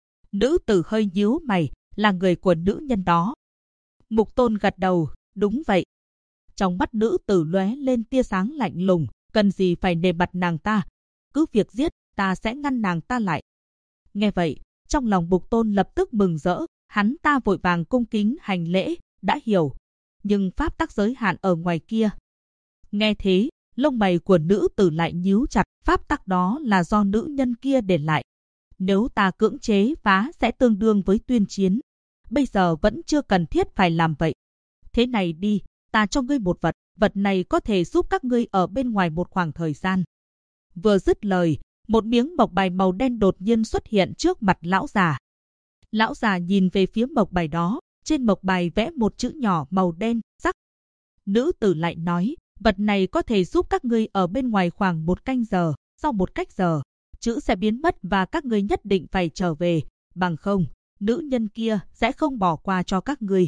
Nữ tử hơi nhíu mày, là người của nữ nhân đó. Mục Tôn gật đầu, đúng vậy. Trong mắt nữ tử lóe lên tia sáng lạnh lùng, cần gì phải nề mặt nàng ta, cứ việc giết, ta sẽ ngăn nàng ta lại. Nghe vậy, trong lòng Mục Tôn lập tức mừng rỡ, hắn ta vội vàng cung kính hành lễ, đã hiểu. Nhưng pháp tắc giới hạn ở ngoài kia. Nghe thế, lông mày của nữ tử lại nhíu chặt, pháp tắc đó là do nữ nhân kia để lại. Nếu ta cưỡng chế phá sẽ tương đương với tuyên chiến. Bây giờ vẫn chưa cần thiết phải làm vậy. Thế này đi, ta cho ngươi một vật, vật này có thể giúp các ngươi ở bên ngoài một khoảng thời gian. Vừa dứt lời, một miếng mộc bài màu đen đột nhiên xuất hiện trước mặt lão già. Lão già nhìn về phía mộc bài đó, trên mộc bài vẽ một chữ nhỏ màu đen, sắc. Nữ tử lại nói, vật này có thể giúp các ngươi ở bên ngoài khoảng một canh giờ, sau một cách giờ, chữ sẽ biến mất và các ngươi nhất định phải trở về, bằng không, nữ nhân kia sẽ không bỏ qua cho các ngươi.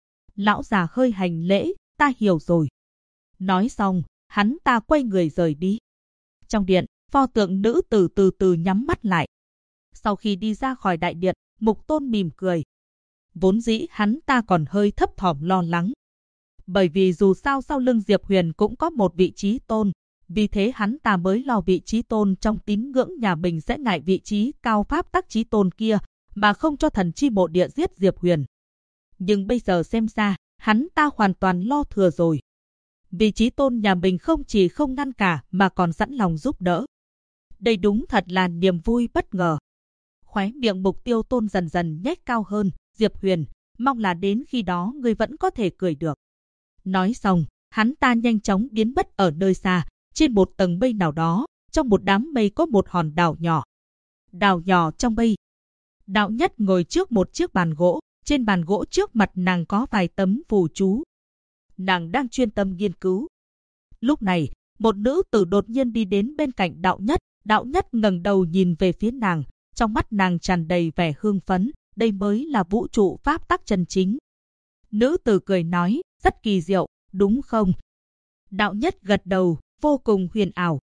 Lão già hơi hành lễ, ta hiểu rồi. Nói xong, hắn ta quay người rời đi. Trong điện, pho tượng nữ tử từ từ nhắm mắt lại. Sau khi đi ra khỏi đại điện, Mục Tôn mỉm cười. Vốn dĩ hắn ta còn hơi thấp thỏm lo lắng. Bởi vì dù sao sau lưng Diệp Huyền cũng có một vị trí tôn, vì thế hắn ta mới lo vị trí tôn trong tín ngưỡng nhà mình sẽ ngại vị trí cao pháp tắc trí tôn kia, mà không cho thần chi mộ địa giết Diệp Huyền. Nhưng bây giờ xem ra, hắn ta hoàn toàn lo thừa rồi. Vị trí tôn nhà mình không chỉ không ngăn cả mà còn sẵn lòng giúp đỡ. Đây đúng thật là niềm vui bất ngờ. Khóe miệng Mục Tiêu Tôn dần dần nhếch cao hơn, Diệp Huyền, mong là đến khi đó ngươi vẫn có thể cười được. Nói xong, hắn ta nhanh chóng biến mất ở nơi xa, trên một tầng mây nào đó, trong một đám mây có một hòn đảo nhỏ. Đảo nhỏ trong mây. Đạo Nhất ngồi trước một chiếc bàn gỗ, trên bàn gỗ trước mặt nàng có vài tấm phù chú. Nàng đang chuyên tâm nghiên cứu. Lúc này, một nữ tử đột nhiên đi đến bên cạnh Đạo Nhất ngẩng đầu nhìn về phía nàng, trong mắt nàng tràn đầy vẻ hưng phấn, đây mới là vũ trụ pháp tắc chân chính. Nữ tử cười nói, rất kỳ diệu, đúng không? Đạo Nhất gật đầu, vô cùng huyền ảo.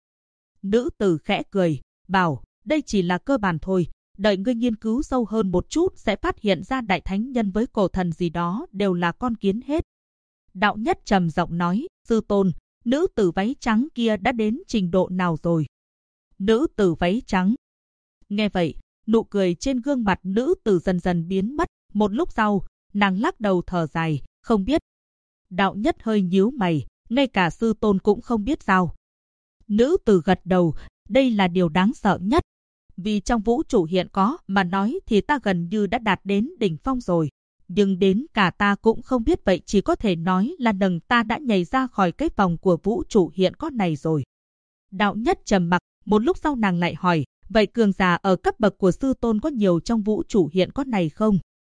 Nữ tử khẽ cười, bảo, đây chỉ là cơ bản thôi, đợi ngươi nghiên cứu sâu hơn một chút sẽ phát hiện ra đại thánh nhân với cổ thần gì đó đều là con kiến hết. Đạo Nhất trầm giọng nói, sư tôn, nữ tử váy trắng kia đã đến trình độ nào rồi? Nữ tử váy trắng. Nghe vậy, nụ cười trên gương mặt nữ tử dần dần biến mất, một lúc sau, nàng lắc đầu thở dài, không biết. Đạo Nhất hơi nhíu mày, ngay cả sư tôn cũng không biết sao. Nữ tử gật đầu, đây là điều đáng sợ nhất. Vì trong vũ trụ hiện có mà nói thì ta gần như đã đạt đến đỉnh phong rồi. Nhưng đến cả ta cũng không biết, vậy chỉ có thể nói là nâng ta đã nhảy ra khỏi cái vòng của vũ trụ hiện có này rồi. Đạo Nhất trầm mặc, một lúc sau nàng lại hỏi, vậy cường giả ở cấp bậc của sư tôn có nhiều trong vũ trụ hiện có này không?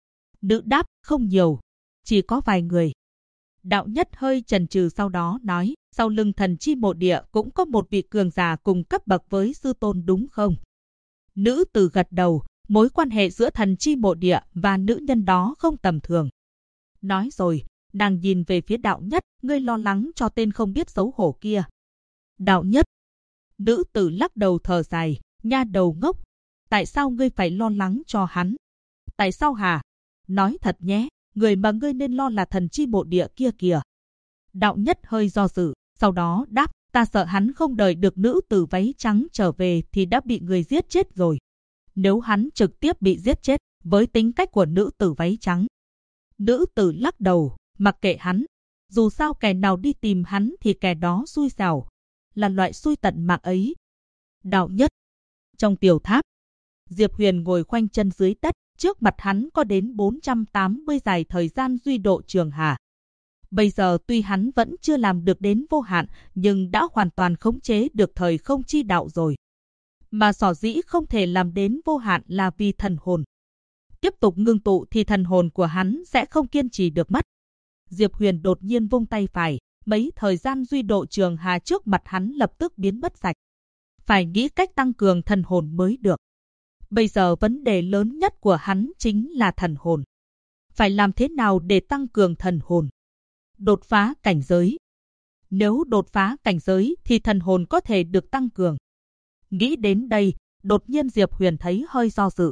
Nữ đáp, không nhiều, chỉ có vài người. Đạo Nhất hơi chần chừ sau đó nói, sau lưng Thần Chi Mộ Địa cũng có một vị cường giả cùng cấp bậc với sư tôn đúng không? Nữ tử gật đầu, mối quan hệ giữa Thần Chi Mộ Địa và nữ nhân đó không tầm thường. Nói rồi, nàng nhìn về phía Đạo Nhất, ngươi lo lắng cho tên không biết xấu hổ kia. Đạo Nhất. Nữ tử lắc đầu thở dài, nha đầu ngốc, tại sao ngươi phải lo lắng cho hắn? Tại sao hả? Nói thật nhé, người mà ngươi nên lo là Thần Chi Mộ Địa kia kìa. Đạo Nhất hơi do dự, sau đó đáp, ta sợ hắn không đợi được nữ tử váy trắng trở về thì đã bị người giết chết rồi. Nếu hắn trực tiếp bị giết chết, với tính cách của nữ tử váy trắng. Nữ tử lắc đầu, mặc kệ hắn. Dù sao kẻ nào đi tìm hắn thì kẻ đó xui xẻo. Là loại xui tận mạng ấy. Đạo Nhất. Trong tiểu tháp, Diệp Huyền ngồi khoanh chân dưới đất, trước mặt hắn có đến 480 dài thời gian duy độ trường hà. Bây giờ tuy hắn vẫn chưa làm được đến vô hạn, nhưng đã hoàn toàn khống chế được thời không chi đạo rồi. Mà sở dĩ không thể làm đến vô hạn là vì thần hồn. Tiếp tục ngưng tụ thì thần hồn của hắn sẽ không kiên trì được mất. Diệp Huyền đột nhiên vung tay phải, mấy thời gian duy độ trường hà trước mặt hắn lập tức biến mất sạch. Phải nghĩ cách tăng cường thần hồn mới được. Bây giờ vấn đề lớn nhất của hắn chính là thần hồn. Phải làm thế nào để tăng cường thần hồn? Đột phá cảnh giới. Nếu đột phá cảnh giới thì thần hồn có thể được tăng cường. Nghĩ đến đây, đột nhiên Diệp Huyền thấy hơi do dự.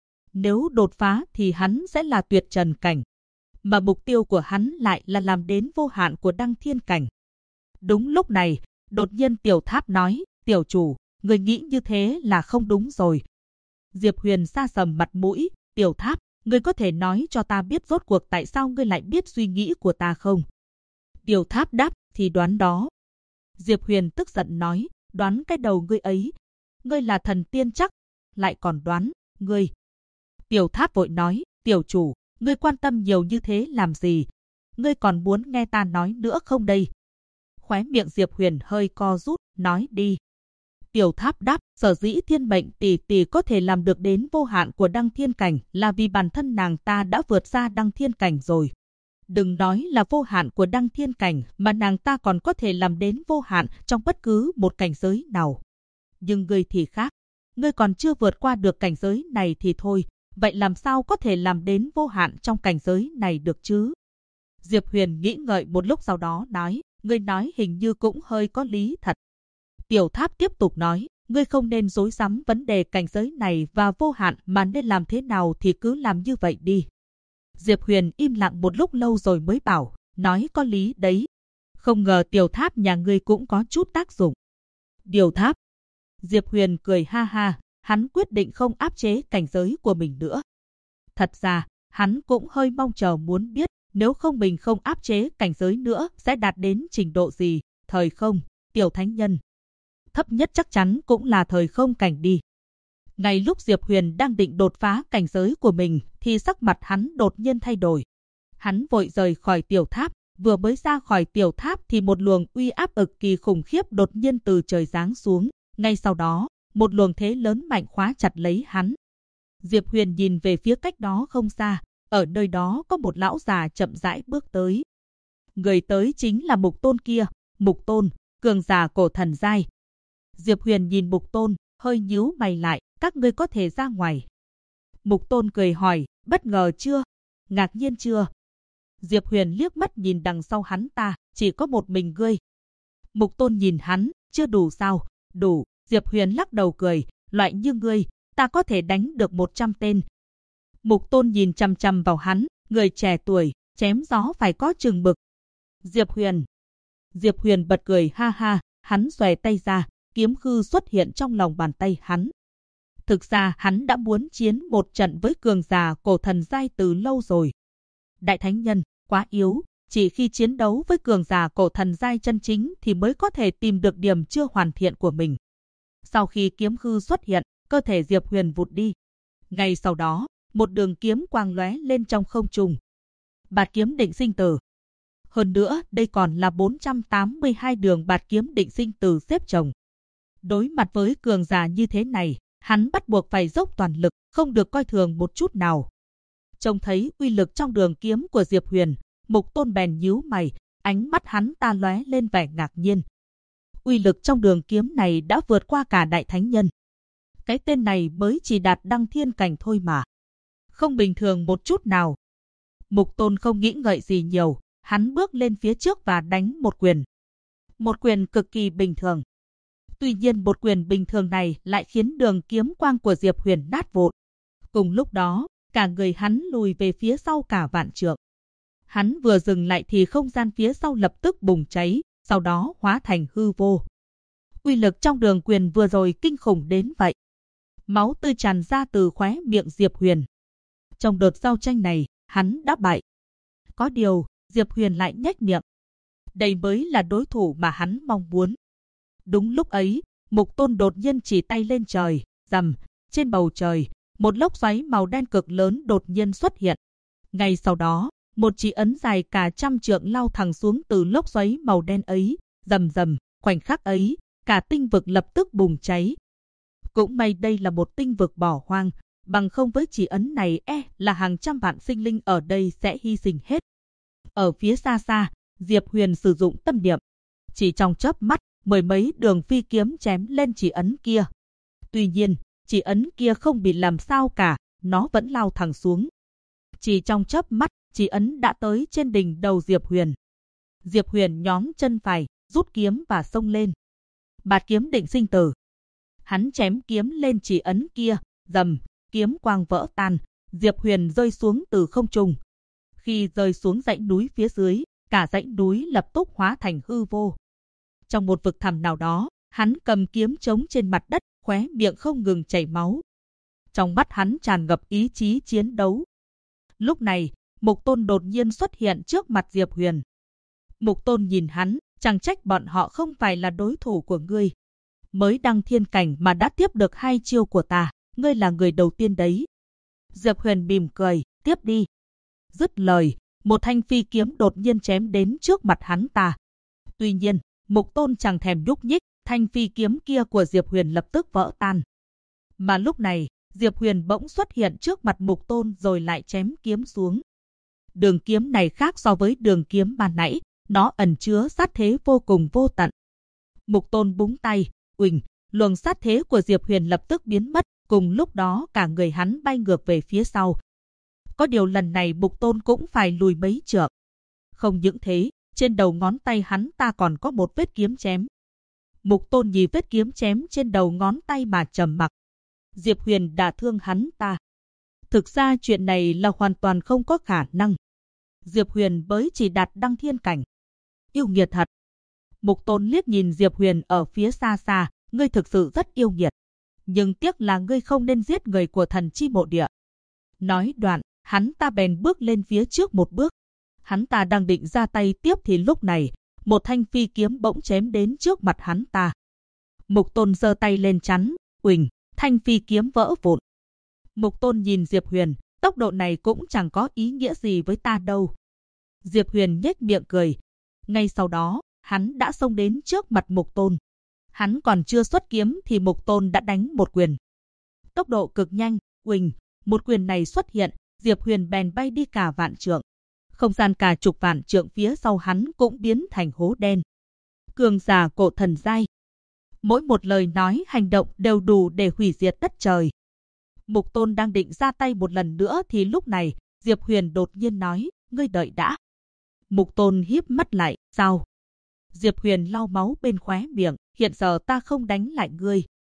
Nếu đột phá thì hắn sẽ là tuyệt trần cảnh. Mà mục tiêu của hắn lại là làm đến vô hạn của đăng thiên cảnh. Đúng lúc này, đột nhiên Tiểu Tháp nói, tiểu chủ, người nghĩ như thế là không đúng rồi. Diệp Huyền sa sầm mặt mũi, Tiểu Tháp, ngươi có thể nói cho ta biết rốt cuộc tại sao ngươi lại biết suy nghĩ của ta không? Tiểu Tháp đáp, thì đoán đó. Diệp Huyền tức giận nói, đoán cái đầu ngươi ấy. Ngươi là thần tiên chắc, lại còn đoán, ngươi. Tiểu Tháp vội nói, tiểu chủ, ngươi quan tâm nhiều như thế làm gì? Ngươi còn muốn nghe ta nói nữa không đây? Khóe miệng Diệp Huyền hơi co rút, nói đi. Tiểu Tháp đáp, sở dĩ thiên mệnh tỷ tỷ có thể làm được đến vô hạn của đăng thiên cảnh là vì bản thân nàng ta đã vượt ra đăng thiên cảnh rồi. Đừng nói là vô hạn của đăng thiên cảnh mà nàng ta còn có thể làm đến vô hạn trong bất cứ một cảnh giới nào. Nhưng ngươi thì khác, ngươi còn chưa vượt qua được cảnh giới này thì thôi, vậy làm sao có thể làm đến vô hạn trong cảnh giới này được chứ? Diệp Huyền nghĩ ngợi một lúc sau đó nói, ngươi nói hình như cũng hơi có lý thật. Tiểu Tháp tiếp tục nói, ngươi không nên rối rắm vấn đề cảnh giới này và vô hạn mà nên làm thế nào thì cứ làm như vậy đi. Diệp Huyền im lặng một lúc lâu rồi mới bảo, nói có lý đấy. Không ngờ Tiểu Tháp nhà ngươi cũng có chút tác dụng. Tiểu Tháp. Diệp Huyền cười ha ha, hắn quyết định không áp chế cảnh giới của mình nữa. Thật ra, hắn cũng hơi mong chờ muốn biết, nếu không mình không áp chế cảnh giới nữa sẽ đạt đến trình độ gì, thời không, Tiểu Thánh Nhân. Thấp nhất chắc chắn cũng là thời không cảnh đi. Ngay lúc Diệp Huyền đang định đột phá cảnh giới của mình thì sắc mặt hắn đột nhiên thay đổi. Hắn vội rời khỏi tiểu tháp, vừa mới ra khỏi tiểu tháp thì một luồng uy áp cực kỳ khủng khiếp đột nhiên từ trời giáng xuống. Ngay sau đó, một luồng thế lớn mạnh khóa chặt lấy hắn. Diệp Huyền nhìn về phía cách đó không xa, ở nơi đó có một lão già chậm rãi bước tới. Người tới chính là Mục Tôn kia, Mục Tôn, cường giả cổ thần giai. Diệp Huyền nhìn Mục Tôn, hơi nhíu mày lại, các ngươi có thể ra ngoài. Mục Tôn cười hỏi, bất ngờ chưa? Ngạc nhiên chưa? Diệp Huyền liếc mắt nhìn đằng sau hắn ta, chỉ có một mình ngươi. Mục Tôn nhìn hắn, chưa đủ sao? Đủ. Diệp Huyền lắc đầu cười, loại như ngươi, ta có thể đánh được 100 tên. Mục Tôn nhìn chằm chằm vào hắn, người trẻ tuổi, chém gió phải có chừng mực. Diệp Huyền bật cười ha ha, hắn xòe tay ra, kiếm khư xuất hiện trong lòng bàn tay hắn. Thực ra hắn đã muốn chiến một trận với cường giả cổ thần giai từ lâu rồi. Đại Thánh Nhân, quá yếu, chỉ khi chiến đấu với cường giả cổ thần giai chân chính thì mới có thể tìm được điểm chưa hoàn thiện của mình. Sau khi kiếm khư xuất hiện, cơ thể Diệp Huyền vụt đi. Ngay sau đó, một đường kiếm quang lóe lên trong không trung, bạt kiếm định sinh tử. Hơn nữa, đây còn là 482 đường bạt kiếm định sinh tử xếp chồng. Đối mặt với cường giả như thế này, hắn bắt buộc phải dốc toàn lực, không được coi thường một chút nào. Trông thấy uy lực trong đường kiếm của Diệp Huyền, Mục Tôn bèn nhíu mày, ánh mắt hắn ta lóe lên vẻ ngạc nhiên. Uy lực trong đường kiếm này đã vượt qua cả đại thánh nhân. Cái tên này mới chỉ đạt đăng thiên cảnh thôi mà. Không bình thường một chút nào. Mục Tôn không nghĩ ngợi gì nhiều, hắn bước lên phía trước và đánh một quyền. Một quyền cực kỳ bình thường. Tuy nhiên một quyền bình thường này lại khiến đường kiếm quang của Diệp Huyền nát vụn. Cùng lúc đó, cả người hắn lùi về phía sau cả vạn trượng. Hắn vừa dừng lại thì không gian phía sau lập tức bùng cháy, sau đó hóa thành hư vô. Uy lực trong đường quyền vừa rồi kinh khủng đến vậy. Máu tươi tràn ra từ khóe miệng Diệp Huyền. Trong đợt giao tranh này, hắn đã bại. Có điều, Diệp Huyền lại nhếch miệng. Đây mới là đối thủ mà hắn mong muốn. Đúng lúc ấy, Mục Tôn đột nhiên chỉ tay lên trời, rầm, trên bầu trời, một lốc xoáy màu đen cực lớn đột nhiên xuất hiện. Ngay sau đó, một chỉ ấn dài cả 100 trượng lao thẳng xuống từ lốc xoáy màu đen ấy, rầm rầm, khoảnh khắc ấy, cả tinh vực lập tức bùng cháy. Cũng may đây là một tinh vực bỏ hoang, bằng không với chỉ ấn này là hàng trăm vạn sinh linh ở đây sẽ hy sinh hết. Ở phía xa xa, Diệp Huyền sử dụng tâm niệm, chỉ trong chớp mắt, mười mấy đường phi kiếm chém lên chỉ ấn kia. Tuy nhiên, chỉ ấn kia không bị làm sao cả, nó vẫn lao thẳng xuống. Chỉ trong chớp mắt, chỉ ấn đã tới trên đỉnh đầu Diệp Huyền. Diệp Huyền nhón chân phải, rút kiếm và xông lên. Bạt kiếm định sinh tử. Hắn chém kiếm lên chỉ ấn kia, rầm, kiếm quang vỡ tan, Diệp Huyền rơi xuống từ không trung. Khi rơi xuống dãy núi phía dưới, cả dãy núi lập tức hóa thành hư vô. Trong một vực thẳm nào đó, hắn cầm kiếm trống trên mặt đất, khóe miệng không ngừng chảy máu. Trong mắt hắn tràn ngập ý chí chiến đấu. Lúc này, Mục Tôn đột nhiên xuất hiện trước mặt Diệp Huyền. Mục Tôn nhìn hắn, chẳng trách bọn họ không phải là đối thủ của ngươi. Mới đăng thiên cảnh mà đã tiếp được 2 chiêu của ta, ngươi là người đầu tiên đấy. Diệp Huyền mỉm cười, tiếp đi. Dứt lời, một thanh phi kiếm đột nhiên chém đến trước mặt hắn ta. Tuy nhiên, Mục Tôn chẳng thèm nhúc nhích, thanh phi kiếm kia của Diệp Huyền lập tức vỡ tan. Mà lúc này, Diệp Huyền bỗng xuất hiện trước mặt Mục Tôn rồi lại chém kiếm xuống. Đường kiếm này khác so với đường kiếm ban nãy, nó ẩn chứa sát thế vô cùng vô tận. Mục Tôn búng tay, uỳnh, luồng sát thế của Diệp Huyền lập tức biến mất, cùng lúc đó cả người hắn bay ngược về phía sau. Có điều lần này Mục Tôn cũng phải lùi mấy trượng. Không những thế, trên đầu ngón tay hắn ta còn có một vết kiếm chém. Mục Tôn nhìn vết kiếm chém trên đầu ngón tay mà trầm mặc. Diệp Huyền đả thương hắn ta. Thực ra chuyện này là hoàn toàn không có khả năng. Diệp Huyền mới chỉ đạt đăng thiên cảnh. Yêu nghiệt thật. Mục Tôn liếc nhìn Diệp Huyền ở phía xa xa, ngươi thực sự rất yêu nghiệt. Nhưng tiếc là ngươi không nên giết người của thần chi mộ địa. Nói đoạn, hắn ta bèn bước lên phía trước một bước. Hắn ta đang định ra tay tiếp thì lúc này, một thanh phi kiếm bỗng chém đến trước mặt hắn ta. Mục Tôn giơ tay lên chắn, uỳnh, thanh phi kiếm vỡ vụn. Mục Tôn nhìn Diệp Huyền, tốc độ này cũng chẳng có ý nghĩa gì với ta đâu. Diệp Huyền nhếch miệng cười. Ngay sau đó, hắn đã xông đến trước mặt Mục Tôn. Hắn còn chưa xuất kiếm thì Mục Tôn đã đánh một quyền. Tốc độ cực nhanh, uỳnh, một quyền này xuất hiện, Diệp Huyền bèn bay đi cả vạn trượng. Không gian cả chục vạn trượng phía sau hắn cũng biến thành hố đen. Cường giả cổ thần giai. Mỗi một lời nói hành động đều đủ để hủy diệt đất trời. Mục Tôn đang định ra tay một lần nữa thì lúc này, Diệp Huyền đột nhiên nói, ngươi đợi đã. Mục Tôn híp mắt lại, sao? Diệp Huyền lau máu bên khóe miệng, hiện giờ ta không đánh lại ngươi.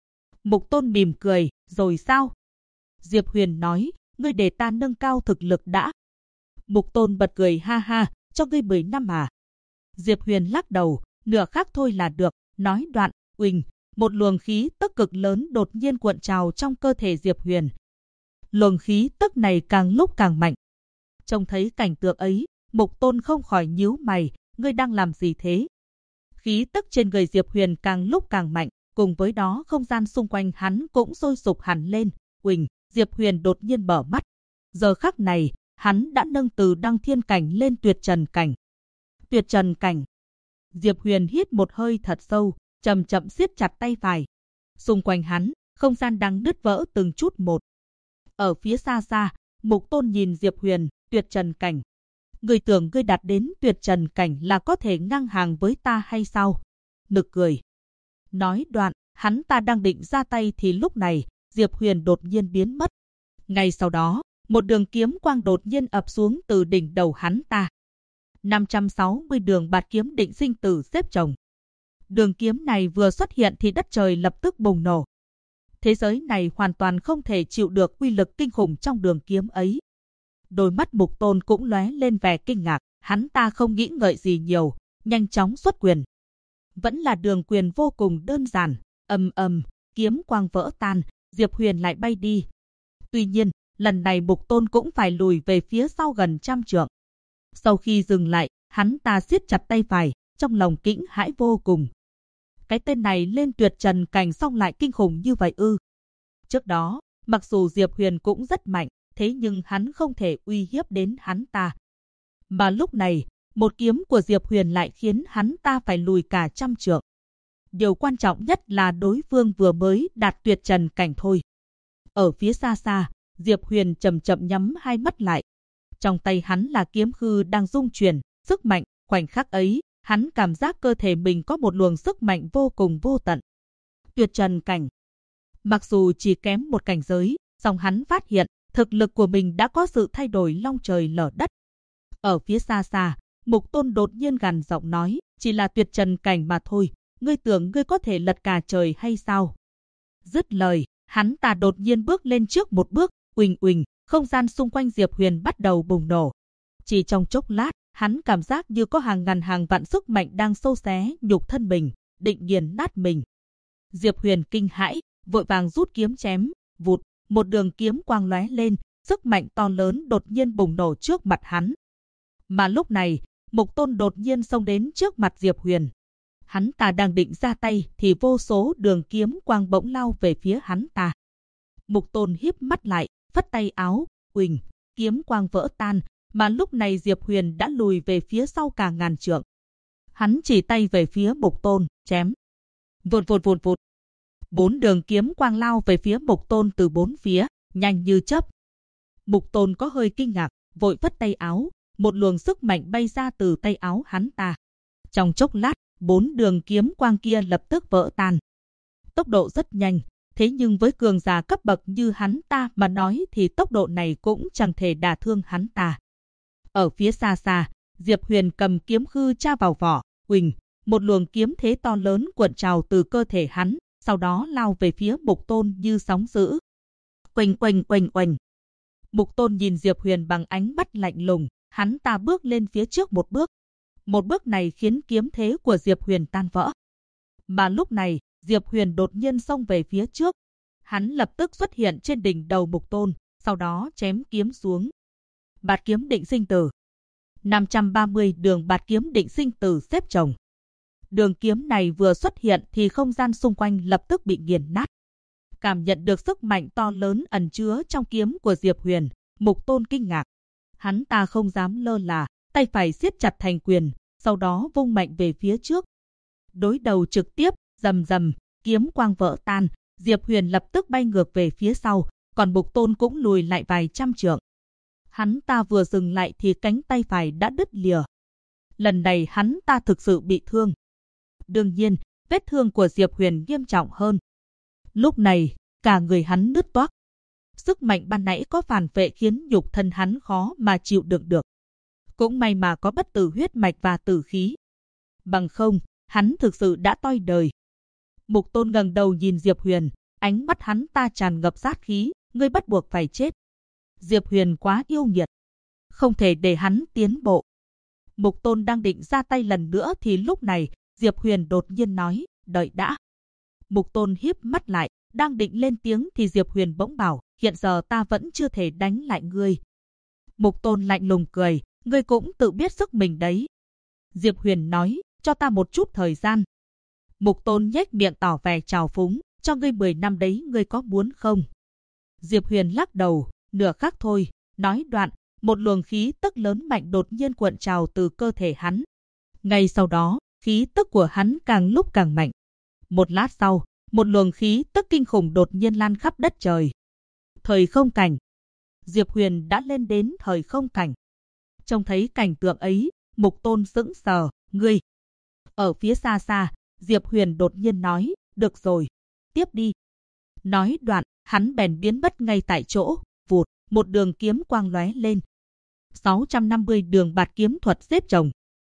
Mục Tôn mỉm cười, rồi sao? Diệp Huyền nói, ngươi để ta nâng cao thực lực đã. Mục Tôn bật cười ha ha, cho ngươi 10 năm à? Diệp Huyền lắc đầu, nửa khắc thôi là được, nói đoạn, uỳnh, một luồng khí tức cực lớn đột nhiên cuộn trào trong cơ thể Diệp Huyền. Luồng khí tức này càng lúc càng mạnh. Trông thấy cảnh tượng ấy, Mục Tôn không khỏi nhíu mày, ngươi đang làm gì thế? Khí tức trên người Diệp Huyền càng lúc càng mạnh, cùng với đó không gian xung quanh hắn cũng sôi sục hẳn lên. Uỳnh, Diệp Huyền đột nhiên mở mắt. Giờ khắc này, hắn đã nâng từ đăng thiên cảnh lên tuyệt trần cảnh. Tuyệt trần cảnh. Diệp Huyền hít một hơi thật sâu, chậm chậm siết chặt tay phải. Xung quanh hắn, không gian đang đứt vỡ từng chút một. Ở phía xa xa, Mục Tôn nhìn Diệp Huyền, tuyệt trần cảnh. Ngươi tưởng ngươi đạt đến tuyệt trần cảnh là có thể ngang hàng với ta hay sao? Nực cười. Nói đoạn, hắn ta đang định ra tay thì lúc này, Diệp Huyền đột nhiên biến mất. Ngay sau đó, một đường kiếm quang đột nhiên ập xuống từ đỉnh đầu hắn ta. 560 đường bạt kiếm định sinh tử xếp chồng. Đường kiếm này vừa xuất hiện thì đất trời lập tức bùng nổ. Thế giới này hoàn toàn không thể chịu được uy lực kinh khủng trong đường kiếm ấy. Đôi mắt Mục Tôn cũng lóe lên vẻ kinh ngạc, hắn ta không nghĩ ngợi gì nhiều, nhanh chóng xuất quyền. Vẫn là đường quyền vô cùng đơn giản, ầm ầm, kiếm quang vỡ tan, Diệp Huyền lại bay đi. Tuy nhiên, lần này Mục Tôn cũng phải lùi về phía sau gần trăm trượng. Sau khi dừng lại, hắn ta siết chặt tay phải, trong lòng kinh hãi vô cùng. Cái tên này lên tuyệt trần cảnh xong lại kinh khủng như vậy ư? Trước đó, mặc dù Diệp Huyền cũng rất mạnh, thế nhưng hắn không thể uy hiếp đến hắn ta. Mà lúc này, một kiếm của Diệp Huyền lại khiến hắn ta phải lùi cả trăm trượng. Điều quan trọng nhất là đối phương vừa mới đạt tuyệt trần cảnh thôi. Ở phía xa xa, Diệp Huyền chậm chậm nhắm hai mắt lại. Trong tay hắn là kiếm khư đang rung chuyển, sức mạnh, khoảnh khắc ấy, hắn cảm giác cơ thể mình có một luồng sức mạnh vô cùng vô tận. Tuyệt trần cảnh. Mặc dù chỉ kém một cảnh giới, song hắn phát hiện, thực lực của mình đã có sự thay đổi long trời lở đất. Ở phía xa xa, Mục Tôn đột nhiên gằn giọng nói, chỉ là tuyệt trần cảnh mà thôi, ngươi tưởng ngươi có thể lật cả trời hay sao? Dứt lời, hắn ta đột nhiên bước lên trước một bước, uỳnh uỳnh, không gian xung quanh Diệp Huyền bắt đầu bùng nổ. Chỉ trong chốc lát, hắn cảm giác như có hàng ngàn hàng vạn sức mạnh đang xô xé nhục thân mình, định nghiền nát mình. Diệp Huyền kinh hãi, vội vàng rút kiếm chém, vụt, một đường kiếm quang lóe lên, sức mạnh to lớn đột nhiên bùng nổ trước mặt hắn. Mà lúc này, Mục Tôn đột nhiên xông đến trước mặt Diệp Huyền. Hắn ta đang định ra tay thì vô số đường kiếm quang bỗng lao về phía hắn ta. Mục Tôn híp mắt lại, phất tay áo, uỳnh, kiếm quang vỡ tan, mà lúc này Diệp Huyền đã lùi về phía sau cả ngàn trượng. Hắn chỉ tay về phía Mục Tôn, chém. Vụt vụt vụt vụt. 4 đường kiếm quang lao về phía Mục Tôn từ 4 phía, nhanh như chớp. Mục Tôn có hơi kinh ngạc, vội phất tay áo, một luồng sức mạnh bay ra từ tay áo hắn ta. Trong chốc lát, 4 đường kiếm quang kia lập tức vỡ tan. Tốc độ rất nhanh, thế nhưng với cường giả cấp bậc như hắn ta mà nói thì tốc độ này cũng chẳng thể đả thương hắn ta. Ở phía xa xa, Diệp Huyền cầm kiếm khư tra vào vỏ, huỳnh, một luồng kiếm thế to lớn cuộn trào từ cơ thể hắn, sau đó lao về phía Mục Tôn như sóng dữ. Quanh quanh quanh quanh. Mục Tôn nhìn Diệp Huyền bằng ánh mắt lạnh lùng, hắn ta bước lên phía trước một bước. Một bước này khiến kiếm thế của Diệp Huyền tan vỡ. Mà lúc này, Diệp Huyền đột nhiên xông về phía trước. Hắn lập tức xuất hiện trên đỉnh đầu Mục Tôn, sau đó chém kiếm xuống. Bạt kiếm định sinh tử. 530 đường bạt kiếm định sinh tử xếp chồng. Đường kiếm này vừa xuất hiện thì không gian xung quanh lập tức bị nghiền nát. Cảm nhận được sức mạnh to lớn ẩn chứa trong kiếm của Diệp Huyền, Mục Tôn kinh ngạc. Hắn ta không dám lơ là, tay phải siết chặt thành quyền, sau đó vung mạnh về phía trước. Đối đầu trực tiếp, rầm rầm, kiếm quang vỡ tan, Diệp Huyền lập tức bay ngược về phía sau, còn Mục Tôn cũng lùi lại vài trăm trượng. Hắn ta vừa dừng lại thì cánh tay phải đã đứt lìa. Lần này hắn ta thực sự bị thương. Đương nhiên, vết thương của Diệp Huyền nghiêm trọng hơn. Lúc này, cả người hắn nứt toác. Sức mạnh ban nãy có phản vệ khiến nhục thân hắn khó mà chịu đựng được. Cũng may mà có bất tử huyết mạch và tử khí. Bằng không, hắn thực sự đã toi đời. Mục Tôn ngẩng đầu nhìn Diệp Huyền, ánh mắt hắn ta tràn ngập sát khí, ngươi bắt buộc phải chết. Diệp Huyền quá yêu nghiệt, không thể để hắn tiến bộ. Mục Tôn đang định ra tay lần nữa thì lúc này, Diệp Huyền đột nhiên nói, đợi đã. Mục Tôn híp mắt lại, đang định lên tiếng thì Diệp Huyền bỗng bảo, hiện giờ ta vẫn chưa thể đánh lại ngươi. Mục Tôn lạnh lùng cười, ngươi cũng tự biết sức mình đấy. Diệp Huyền nói, cho ta một chút thời gian. Mục Tôn nhếch miệng tỏ vẻ trào phúng, cho ngươi 10 năm đấy ngươi có muốn không? Diệp Huyền lắc đầu, nửa khắc thôi, nói đoạn, một luồng khí tức lớn mạnh đột nhiên cuộn trào từ cơ thể hắn. Ngay sau đó, khí tức của hắn càng lúc càng mạnh. Một lát sau, một luồng khí tức kinh khủng đột nhiên lan khắp đất trời. Thời không cảnh. Diệp Huyền đã lên đến thời không cảnh. Trông thấy cảnh tượng ấy, Mục Tôn sững sờ, ngươi. Ở phía xa xa, Diệp Huyền đột nhiên nói, được rồi, tiếp đi. Nói đoạn, hắn bèn biến mất ngay tại chỗ, vụt, một đường kiếm quang lóe lên. 650 đường bạt kiếm thuật xếp chồng.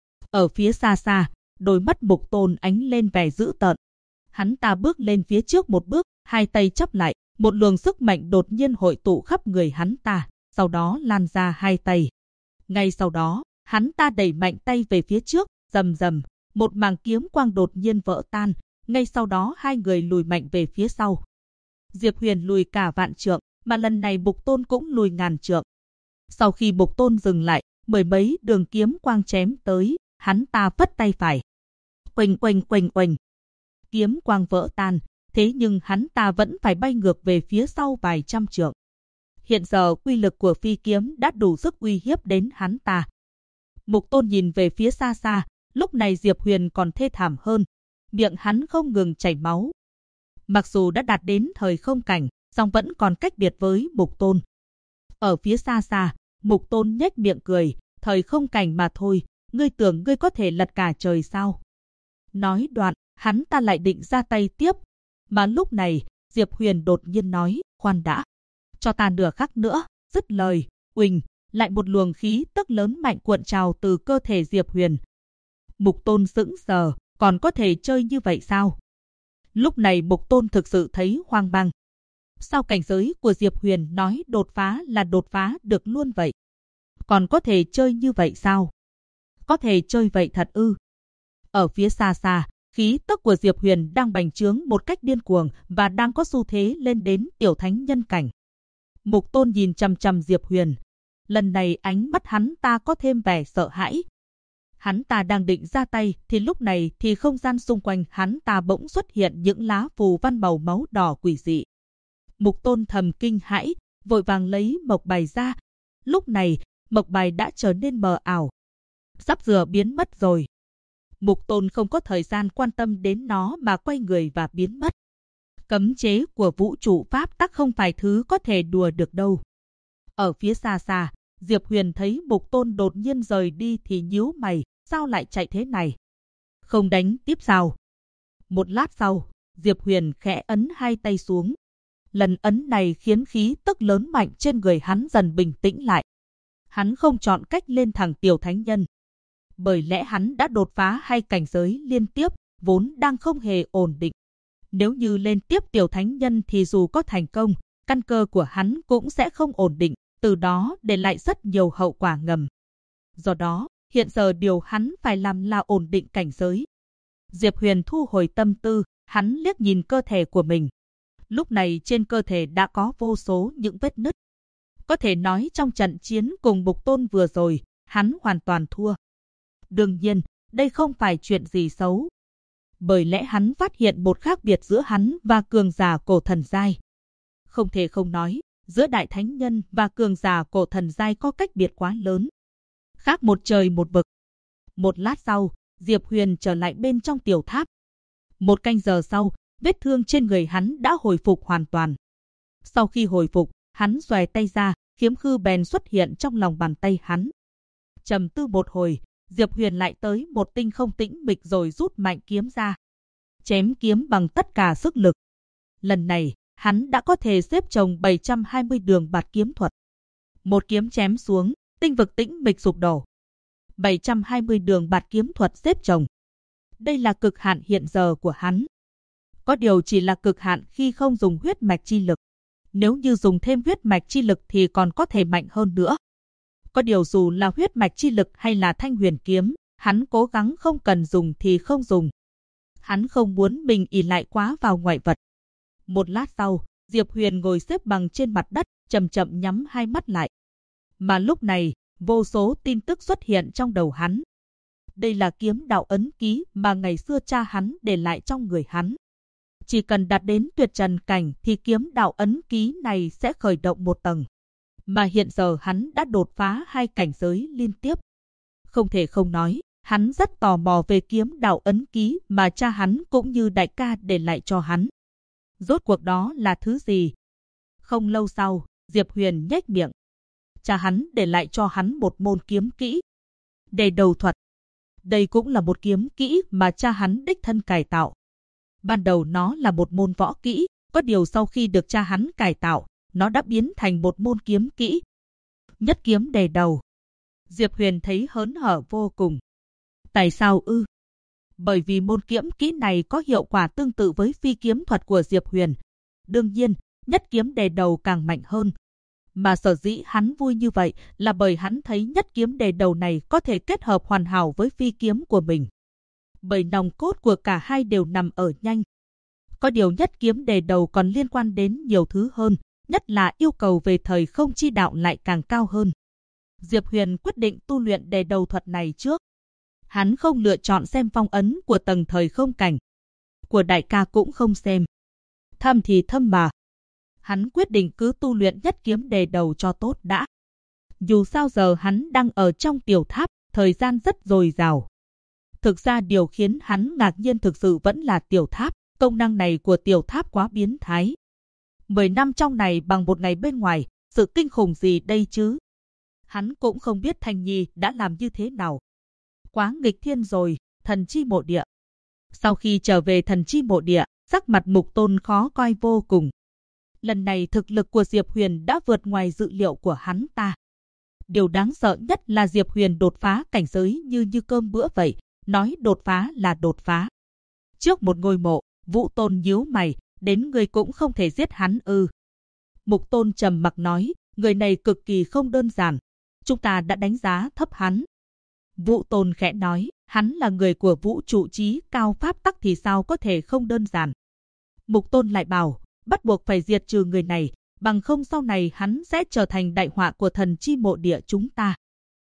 Ở phía xa xa, đôi mắt Mục Tôn ánh lên vẻ dữ tợn. Hắn ta bước lên phía trước một bước, hai tay chắp lại, một luồng sức mạnh đột nhiên hội tụ khắp người hắn ta, sau đó lan ra hai tay. Ngay sau đó, hắn ta đẩy mạnh tay về phía trước, rầm rầm, một màng kiếm quang đột nhiên vỡ tan, ngay sau đó hai người lùi mạnh về phía sau. Diệp Huyền lùi cả vạn trượng, mà lần này Mục Tôn cũng lùi ngàn trượng. Sau khi Mục Tôn dừng lại, mười mấy đường kiếm quang chém tới, hắn ta phất tay phải. Oanh oanh oanh oanh. Kiếm quang vỡ tan, thế nhưng hắn ta vẫn phải bay ngược về phía sau vài trăm trượng. Hiện giờ uy lực của phi kiếm đã đủ sức uy hiếp đến hắn ta. Mục Tôn nhìn về phía xa xa, lúc này Diệp Huyền còn thê thảm hơn, miệng hắn không ngừng chảy máu. Mặc dù đã đạt đến thời không cảnh, song vẫn còn cách biệt với Mục Tôn. Ở phía xa xa, Mục Tôn nhếch miệng cười, thời không cảnh mà thôi, ngươi tưởng ngươi có thể lật cả trời sao? Nói đoạn, hắn ta lại định ra tay tiếp. Mà lúc này, Diệp Huyền đột nhiên nói, khoan đã, cho ta nửa khắc nữa, dứt lời, uỳnh, lại một luồng khí tức lớn mạnh cuộn trào từ cơ thể Diệp Huyền. Mục Tôn sững sờ, còn có thể chơi như vậy sao? Lúc này Mục Tôn thực sự thấy hoang mang. Sao cảnh giới của Diệp Huyền nói đột phá là đột phá được luôn vậy? Còn có thể chơi như vậy sao? Có thể chơi vậy thật ư? Ở phía xa xa, khí tức của Diệp Huyền đang bành trướng một cách điên cuồng và đang có xu thế lên đến tiểu thánh nhân cảnh. Mục Tôn nhìn chằm chằm Diệp Huyền. Lần này ánh mắt hắn ta có thêm vẻ sợ hãi. Hắn ta đang định ra tay thì lúc này thì không gian xung quanh hắn ta bỗng xuất hiện những lá phù văn màu máu đỏ quỷ dị. Mục Tôn thầm kinh hãi, vội vàng lấy mộc bài ra. Lúc này, mộc bài đã trở nên mờ ảo. Sắp sửa biến mất rồi. Mục Tôn không có thời gian quan tâm đến nó mà quay người và biến mất. Cấm chế của vũ trụ pháp tắc không phải thứ có thể đùa được đâu. Ở phía xa xa, Diệp Huyền thấy Mục Tôn đột nhiên rời đi thì nhíu mày, sao lại chạy thế này? Không đánh tiếp sao? Một lát sau, Diệp Huyền khẽ ấn hai tay xuống. Lần ấn này khiến khí tức lớn mạnh trên người hắn dần bình tĩnh lại. Hắn không chọn cách lên thẳng tiểu thánh nhân. Bởi lẽ hắn đã đột phá hai cảnh giới liên tiếp, vốn đang không hề ổn định. Nếu như lên tiếp tiểu thánh nhân thì dù có thành công, căn cơ của hắn cũng sẽ không ổn định, từ đó để lại rất nhiều hậu quả ngầm. Do đó, hiện giờ điều hắn phải làm là ổn định cảnh giới. Diệp Huyền thu hồi tâm tư, hắn liếc nhìn cơ thể của mình. Lúc này trên cơ thể đã có vô số những vết nứt. Có thể nói trong trận chiến cùng Mục Tôn vừa rồi, hắn hoàn toàn thua. Đương nhiên, đây không phải chuyện gì xấu. Bởi lẽ hắn phát hiện một khác biệt giữa hắn và cường giả cổ thần giai. Không thể không nói, giữa đại thánh nhân và cường giả cổ thần giai có cách biệt quá lớn. Khác một trời một vực. Một lát sau, Diệp Huyền trở lại bên trong tiểu tháp. Một canh giờ sau, vết thương trên người hắn đã hồi phục hoàn toàn. Sau khi hồi phục, hắn xòe tay ra, kiếm khư bèn xuất hiện trong lòng bàn tay hắn. Trầm tư một hồi, Diệp Huyền lại tới một tinh không tĩnh mịch rồi rút mạnh kiếm ra. Chém kiếm bằng tất cả sức lực. Lần này, hắn đã có thể xếp chồng 720 đường bạt kiếm thuật. Một kiếm chém xuống, tinh vực tĩnh mịch sụp đổ. 720 đường bạt kiếm thuật xếp chồng. Đây là cực hạn hiện giờ của hắn. Có điều chỉ là cực hạn khi không dùng huyết mạch chi lực. Nếu như dùng thêm huyết mạch chi lực thì còn có thể mạnh hơn nữa. Có điều dù là huyết mạch chi lực hay là thanh huyền kiếm, hắn cố gắng không cần dùng thì không dùng. Hắn không muốn mình ỷ lại quá vào ngoại vật. Một lát sau, Diệp Huyền ngồi xếp bằng trên mặt đất, chậm chậm nhắm hai mắt lại. Mà lúc này, vô số tin tức xuất hiện trong đầu hắn. Đây là kiếm đạo ấn ký mà ngày xưa cha hắn để lại trong người hắn. Chỉ cần đạt đến tuyệt trần cảnh thì kiếm đạo ấn ký này sẽ khởi động một tầng. mà hiện giờ hắn đã đột phá 2 cảnh giới liên tiếp. Không thể không nói, hắn rất tò mò về kiếm đạo ấn ký mà cha hắn cũng như đại ca để lại cho hắn. Rốt cuộc đó là thứ gì? Không lâu sau, Diệp Huyền nhếch miệng. Cha hắn để lại cho hắn một môn kiếm kỹ, Đề đầu thuật. Đây cũng là một kiếm kỹ mà cha hắn đích thân cải tạo. Ban đầu nó là một môn võ kỹ, có điều sau khi được cha hắn cải tạo, nó đã biến thành một môn kiếm kỹ. Nhất kiếm đề đầu. Diệp Huyền thấy hớn hở vô cùng. Tại sao ư? Bởi vì môn kiếm kỹ này có hiệu quả tương tự với phi kiếm thuật của Diệp Huyền. Đương nhiên, nhất kiếm đề đầu càng mạnh hơn. Mà sở dĩ hắn vui như vậy là bởi hắn thấy nhất kiếm đề đầu này có thể kết hợp hoàn hảo với phi kiếm của mình. Bởi nòng cốt của cả hai đều nằm ở nhanh. Có điều nhất kiếm đề đầu còn liên quan đến nhiều thứ hơn, nhất là yêu cầu về thời không chi đạo lại càng cao hơn. Diệp Huyền quyết định tu luyện đề đầu thuật này trước. Hắn không lựa chọn xem phong ấn của tầng thời không cảnh. Của đại ca cũng không xem. Thâm thì thâm mà. Hắn quyết định cứ tu luyện nhất kiếm đề đầu cho tốt đã. Dù sao giờ hắn đang ở trong tiểu tháp, thời gian rất dồi dào. Thực ra điều khiến hắn ngạc nhiên thực sự vẫn là tiểu tháp, công năng này của tiểu tháp quá biến thái. 10 năm trong này bằng một ngày bên ngoài, sự kinh khủng gì đây chứ? Hắn cũng không biết Thanh Nhi đã làm như thế nào. Quá nghịch thiên rồi, thần chi mộ địa. Sau khi trở về thần chi mộ địa, sắc mặt Mục Tôn khó coi vô cùng. Lần này thực lực của Diệp Huyền đã vượt ngoài dự liệu của hắn ta. Điều đáng sợ nhất là Diệp Huyền đột phá cảnh giới như cơm bữa vậy, nói đột phá là đột phá. Trước một ngôi mộ, Vũ Tôn nhíu mày, đến người cũng không thể giết hắn ư? Mục Tôn trầm mặc nói, người này cực kỳ không đơn giản. Chúng ta đã đánh giá thấp hắn. Vũ Tôn khẽ nói, hắn là người của vũ trụ chí cao pháp tắc thì sao có thể không đơn giản. Mục Tôn lại bảo, bắt buộc phải diệt trừ người này, bằng không sau này hắn sẽ trở thành đại họa của thần chi mộ địa chúng ta.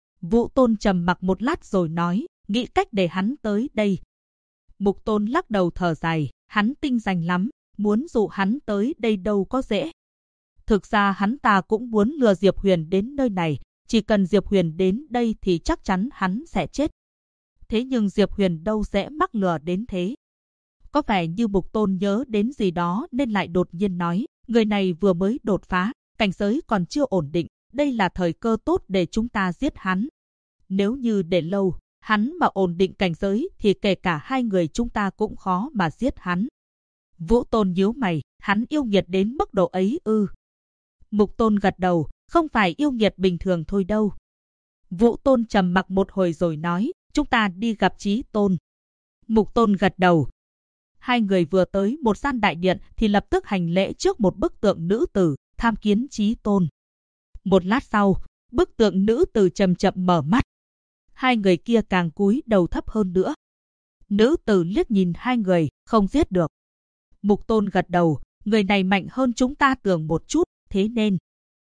Vũ Tôn trầm mặc một lát rồi nói, nghĩ cách để hắn tới đây. Mục Tôn lắc đầu thở dài, hắn tinh danh lắm, muốn dụ hắn tới đây đâu có dễ. Thực ra hắn ta cũng muốn lừa Diệp Huyền đến nơi này, chỉ cần Diệp Huyền đến đây thì chắc chắn hắn sẽ chết. Thế nhưng Diệp Huyền đâu dễ mắc lừa đến thế. Có vẻ như Mục Tôn nhớ đến gì đó nên lại đột nhiên nói, người này vừa mới đột phá, cảnh giới còn chưa ổn định, đây là thời cơ tốt để chúng ta giết hắn. Nếu như để lâu, hắn mà ổn định cảnh giới thì kể cả hai người chúng ta cũng khó mà giết hắn. Vũ Tôn nhíu mày, hắn yêu nghiệt đến mức độ ấy ư? Mục Tôn gật đầu, không phải yêu nghiệt bình thường thôi đâu. Vũ Tôn trầm mặc một hồi rồi nói, chúng ta đi gặp Chí Tôn. Mục Tôn gật đầu. Hai người vừa tới một gian đại điện thì lập tức hành lễ trước một bức tượng nữ tử, tham kiến Chí Tôn. Một lát sau, bức tượng nữ tử chậm chậm mở mắt. Hai người kia càng cúi đầu thấp hơn nữa. Nữ tử liếc nhìn hai người, không giết được. Mục Tôn gật đầu, người này mạnh hơn chúng ta tưởng một chút, thế nên.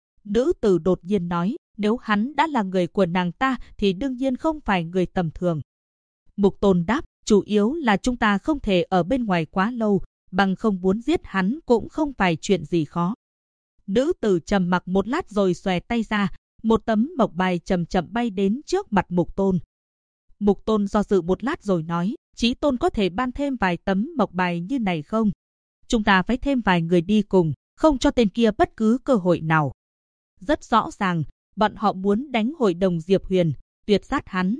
Nữ tử đột nhiên nói, nếu hắn đã là người của nàng ta thì đương nhiên không phải người tầm thường. Mục Tôn đáp, chủ yếu là chúng ta không thể ở bên ngoài quá lâu, bằng không muốn giết hắn cũng không phải chuyện gì khó. Nữ tử trầm mặc một lát rồi xòe tay ra, một tấm mộc bài chậm chậm bay đến trước mặt Mục Tôn. Mục Tôn do dự một lát rồi nói, Chí Tôn có thể ban thêm vài tấm mộc bài như này không? Chúng ta phải thêm vài người đi cùng, không cho tên kia bất cứ cơ hội nào. Rất rõ ràng, bọn họ muốn đánh hội đồng Diệp Huyền, tuyệt sát hắn.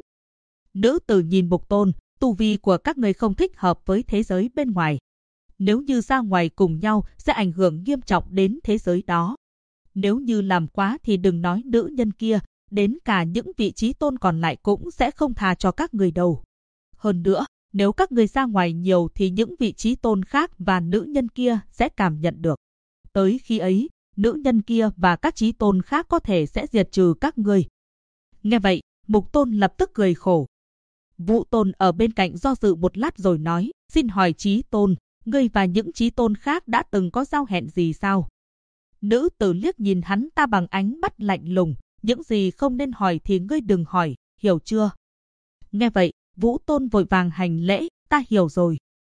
Nữ tử nhìn Mục Tôn, tu vi của các người không thích hợp với thế giới bên ngoài. Nếu như ra ngoài cùng nhau sẽ ảnh hưởng nghiêm trọng đến thế giới đó. Nếu như làm quá thì đừng nói nữ nhân kia, đến cả những vị Chí Tôn còn lại cũng sẽ không tha cho các người đâu. Hơn nữa, nếu các người ra ngoài nhiều thì những vị Chí Tôn khác và nữ nhân kia sẽ cảm nhận được. Tới khi ấy, nữ nhân kia và các Chí Tôn khác có thể sẽ diệt trừ các người. Nghe vậy, Mục Tôn lập tức cười khổ. Vũ Tôn ở bên cạnh do dự một lát rồi nói, xin hỏi Chí Tôn, ngươi và những Chí Tôn khác đã từng có giao hẹn gì sao? Nữ tử liếc nhìn hắn ta bằng ánh mắt lạnh lùng, những gì không nên hỏi thì ngươi đừng hỏi, hiểu chưa? Nghe vậy, Vũ Tôn vội vàng hành lễ, ta hiểu rồi.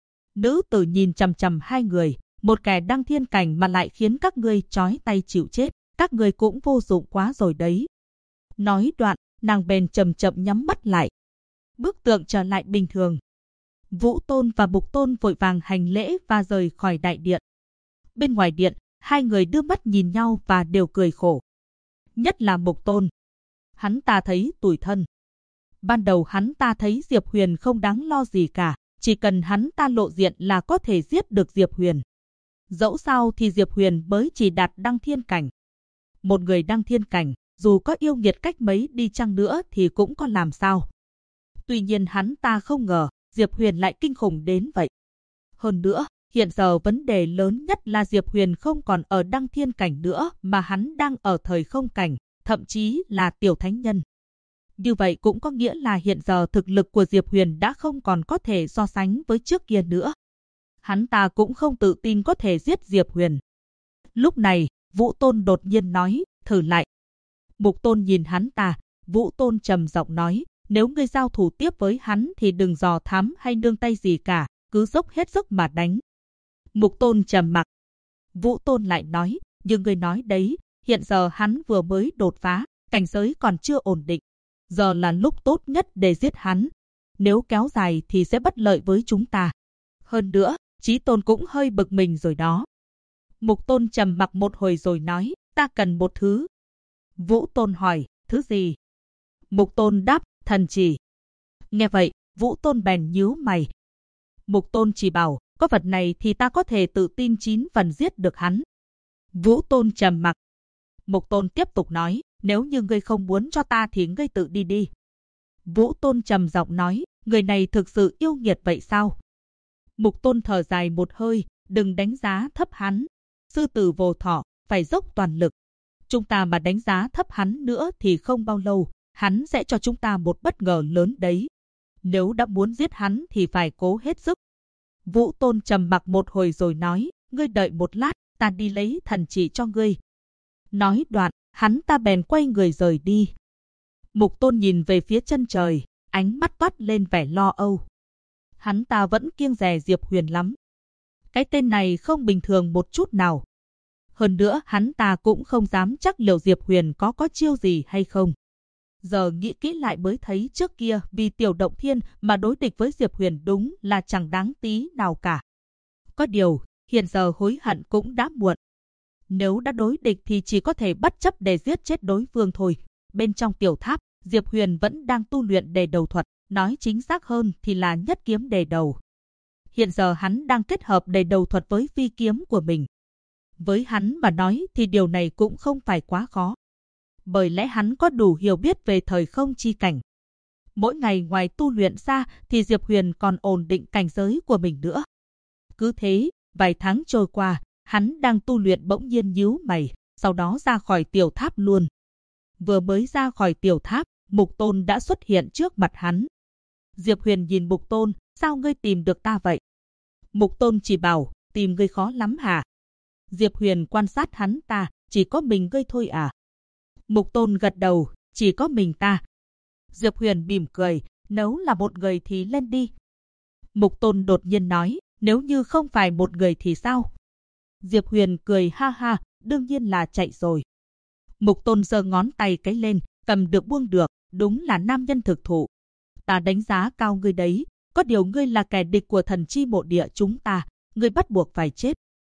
Nữ tử nhìn chằm chằm hai người, một kẻ đăng thiên cảnh mà lại khiến các ngươi chói tay chịu chết, các người cũng vô dụng quá rồi đấy. Nói đoạn, nàng bèn chậm chậm nhắm mắt lại. Bức tượng trở lại bình thường. Vũ Tôn và Mục Tôn vội vàng hành lễ và rời khỏi đại điện. Bên ngoài điện, hai người đưa mắt nhìn nhau và đều cười khổ. Nhất là Mục Tôn. Hắn ta thấy tủi thân. Ban đầu hắn ta thấy Diệp Huyền không đáng lo gì cả, chỉ cần hắn ta lộ diện là có thể giết được Diệp Huyền. Dẫu sao thì Diệp Huyền mới chỉ đạt đăng thiên cảnh. Một người đăng thiên cảnh, dù có yêu nghiệt cách mấy đi chăng nữa thì cũng có làm sao. Tuy nhiên hắn ta không ngờ, Diệp Huyền lại kinh khủng đến vậy. Hơn nữa, hiện giờ vấn đề lớn nhất là Diệp Huyền không còn ở đăng thiên cảnh nữa mà hắn đang ở thời không cảnh, thậm chí là tiểu thánh nhân. Như vậy cũng có nghĩa là hiện giờ thực lực của Diệp Huyền đã không còn có thể so sánh với trước kia nữa. Hắn ta cũng không tự tin có thể giết Diệp Huyền. Lúc này, Vũ Tôn đột nhiên nói, thử lại. Mục Tôn nhìn hắn ta, Vũ Tôn trầm giọng nói, nếu ngươi giao thủ tiếp với hắn thì đừng dò thám hay nương tay gì cả, cứ dốc hết sức mà đánh. Mục Tôn trầm mặc. Vũ Tôn lại nói, nhưng ngươi nói đấy, hiện giờ hắn vừa mới đột phá, cảnh giới còn chưa ổn định. Giờ là lúc tốt nhất để giết hắn. Nếu kéo dài thì sẽ bất lợi với chúng ta. Hơn nữa, Chí Tôn cũng hơi bực mình rồi đó. Mục Tôn trầm mặc một hồi rồi nói, ta cần một thứ. Vũ Tôn hỏi, thứ gì? Mục Tôn đáp, thần chỉ. Nghe vậy, Vũ Tôn bèn nhíu mày. Mục Tôn chỉ bảo, có vật này thì ta có thể tự tin 9 phần giết được hắn. Vũ Tôn trầm mặc. Mục Tôn tiếp tục nói, nếu như ngươi không muốn cho ta thì ngươi tự đi đi. Vũ Tôn trầm giọng nói, người này thực sự yêu nghiệt vậy sao? Mục Tôn thở dài một hơi, đừng đánh giá thấp hắn. Sư tử vô thọ, phải dốc toàn lực. Chúng ta mà đánh giá thấp hắn nữa thì không bao lâu, hắn sẽ cho chúng ta một bất ngờ lớn đấy. Nếu đã muốn giết hắn thì phải cố hết sức. Vũ Tôn trầm mặc một hồi rồi nói, ngươi đợi một lát, ta đi lấy thần chỉ cho ngươi. Nói đoạn, hắn ta bèn quay người rời đi. Mục Tôn nhìn về phía chân trời, ánh mắt toát lên vẻ lo âu. Hắn ta vẫn kiêng dè Diệp Huyền lắm. Cái tên này không bình thường một chút nào. Hơn nữa hắn ta cũng không dám chắc liệu Diệp Huyền có chiêu gì hay không. Giờ nghĩ kỹ lại mới thấy trước kia vì Tiểu Động Thiên mà đối địch với Diệp Huyền đúng là chẳng đáng tí nào cả. Có điều, hiện giờ hối hận cũng đã muộn. Nếu đã đối địch thì chỉ có thể bất chấp để giết chết đối phương thôi. Bên trong tiểu tháp, Diệp Huyền vẫn đang tu luyện đề đầu thuật, nói chính xác hơn thì là nhất kiếm đề đầu. Hiện giờ hắn đang kết hợp đề đầu thuật với phi kiếm của mình. Với hắn mà nói thì điều này cũng không phải quá khó. Bởi lẽ hắn có đủ hiểu biết về thời không chi cảnh. Mỗi ngày ngoài tu luyện ra thì Diệp Huyền còn ổn định cảnh giới của mình nữa. Cứ thế, vài tháng trôi qua, hắn đang tu luyện bỗng nhiên nhíu mày, sau đó ra khỏi tiểu tháp luôn. Vừa mới ra khỏi tiểu tháp, Mục Tôn đã xuất hiện trước mặt hắn. Diệp Huyền nhìn Mục Tôn, sao ngươi tìm được ta vậy? Mục Tôn chỉ bảo, tìm ngươi khó lắm hả? Diệp Huyền quan sát hắn ta, chỉ có mình ngươi thôi à? Mục Tôn gật đầu, chỉ có mình ta. Diệp Huyền mỉm cười, nếu là một người thì lên đi. Mục Tôn đột nhiên nói, nếu như không phải một người thì sao? Diệp Huyền cười ha ha, đương nhiên là chạy rồi. Mục Tôn giơ ngón tay cái lên, cầm được buông được, đúng là nam nhân thực thụ. Ta đánh giá cao ngươi đấy, có điều ngươi là kẻ địch của thần chi mộ địa chúng ta, ngươi bắt buộc phải chết.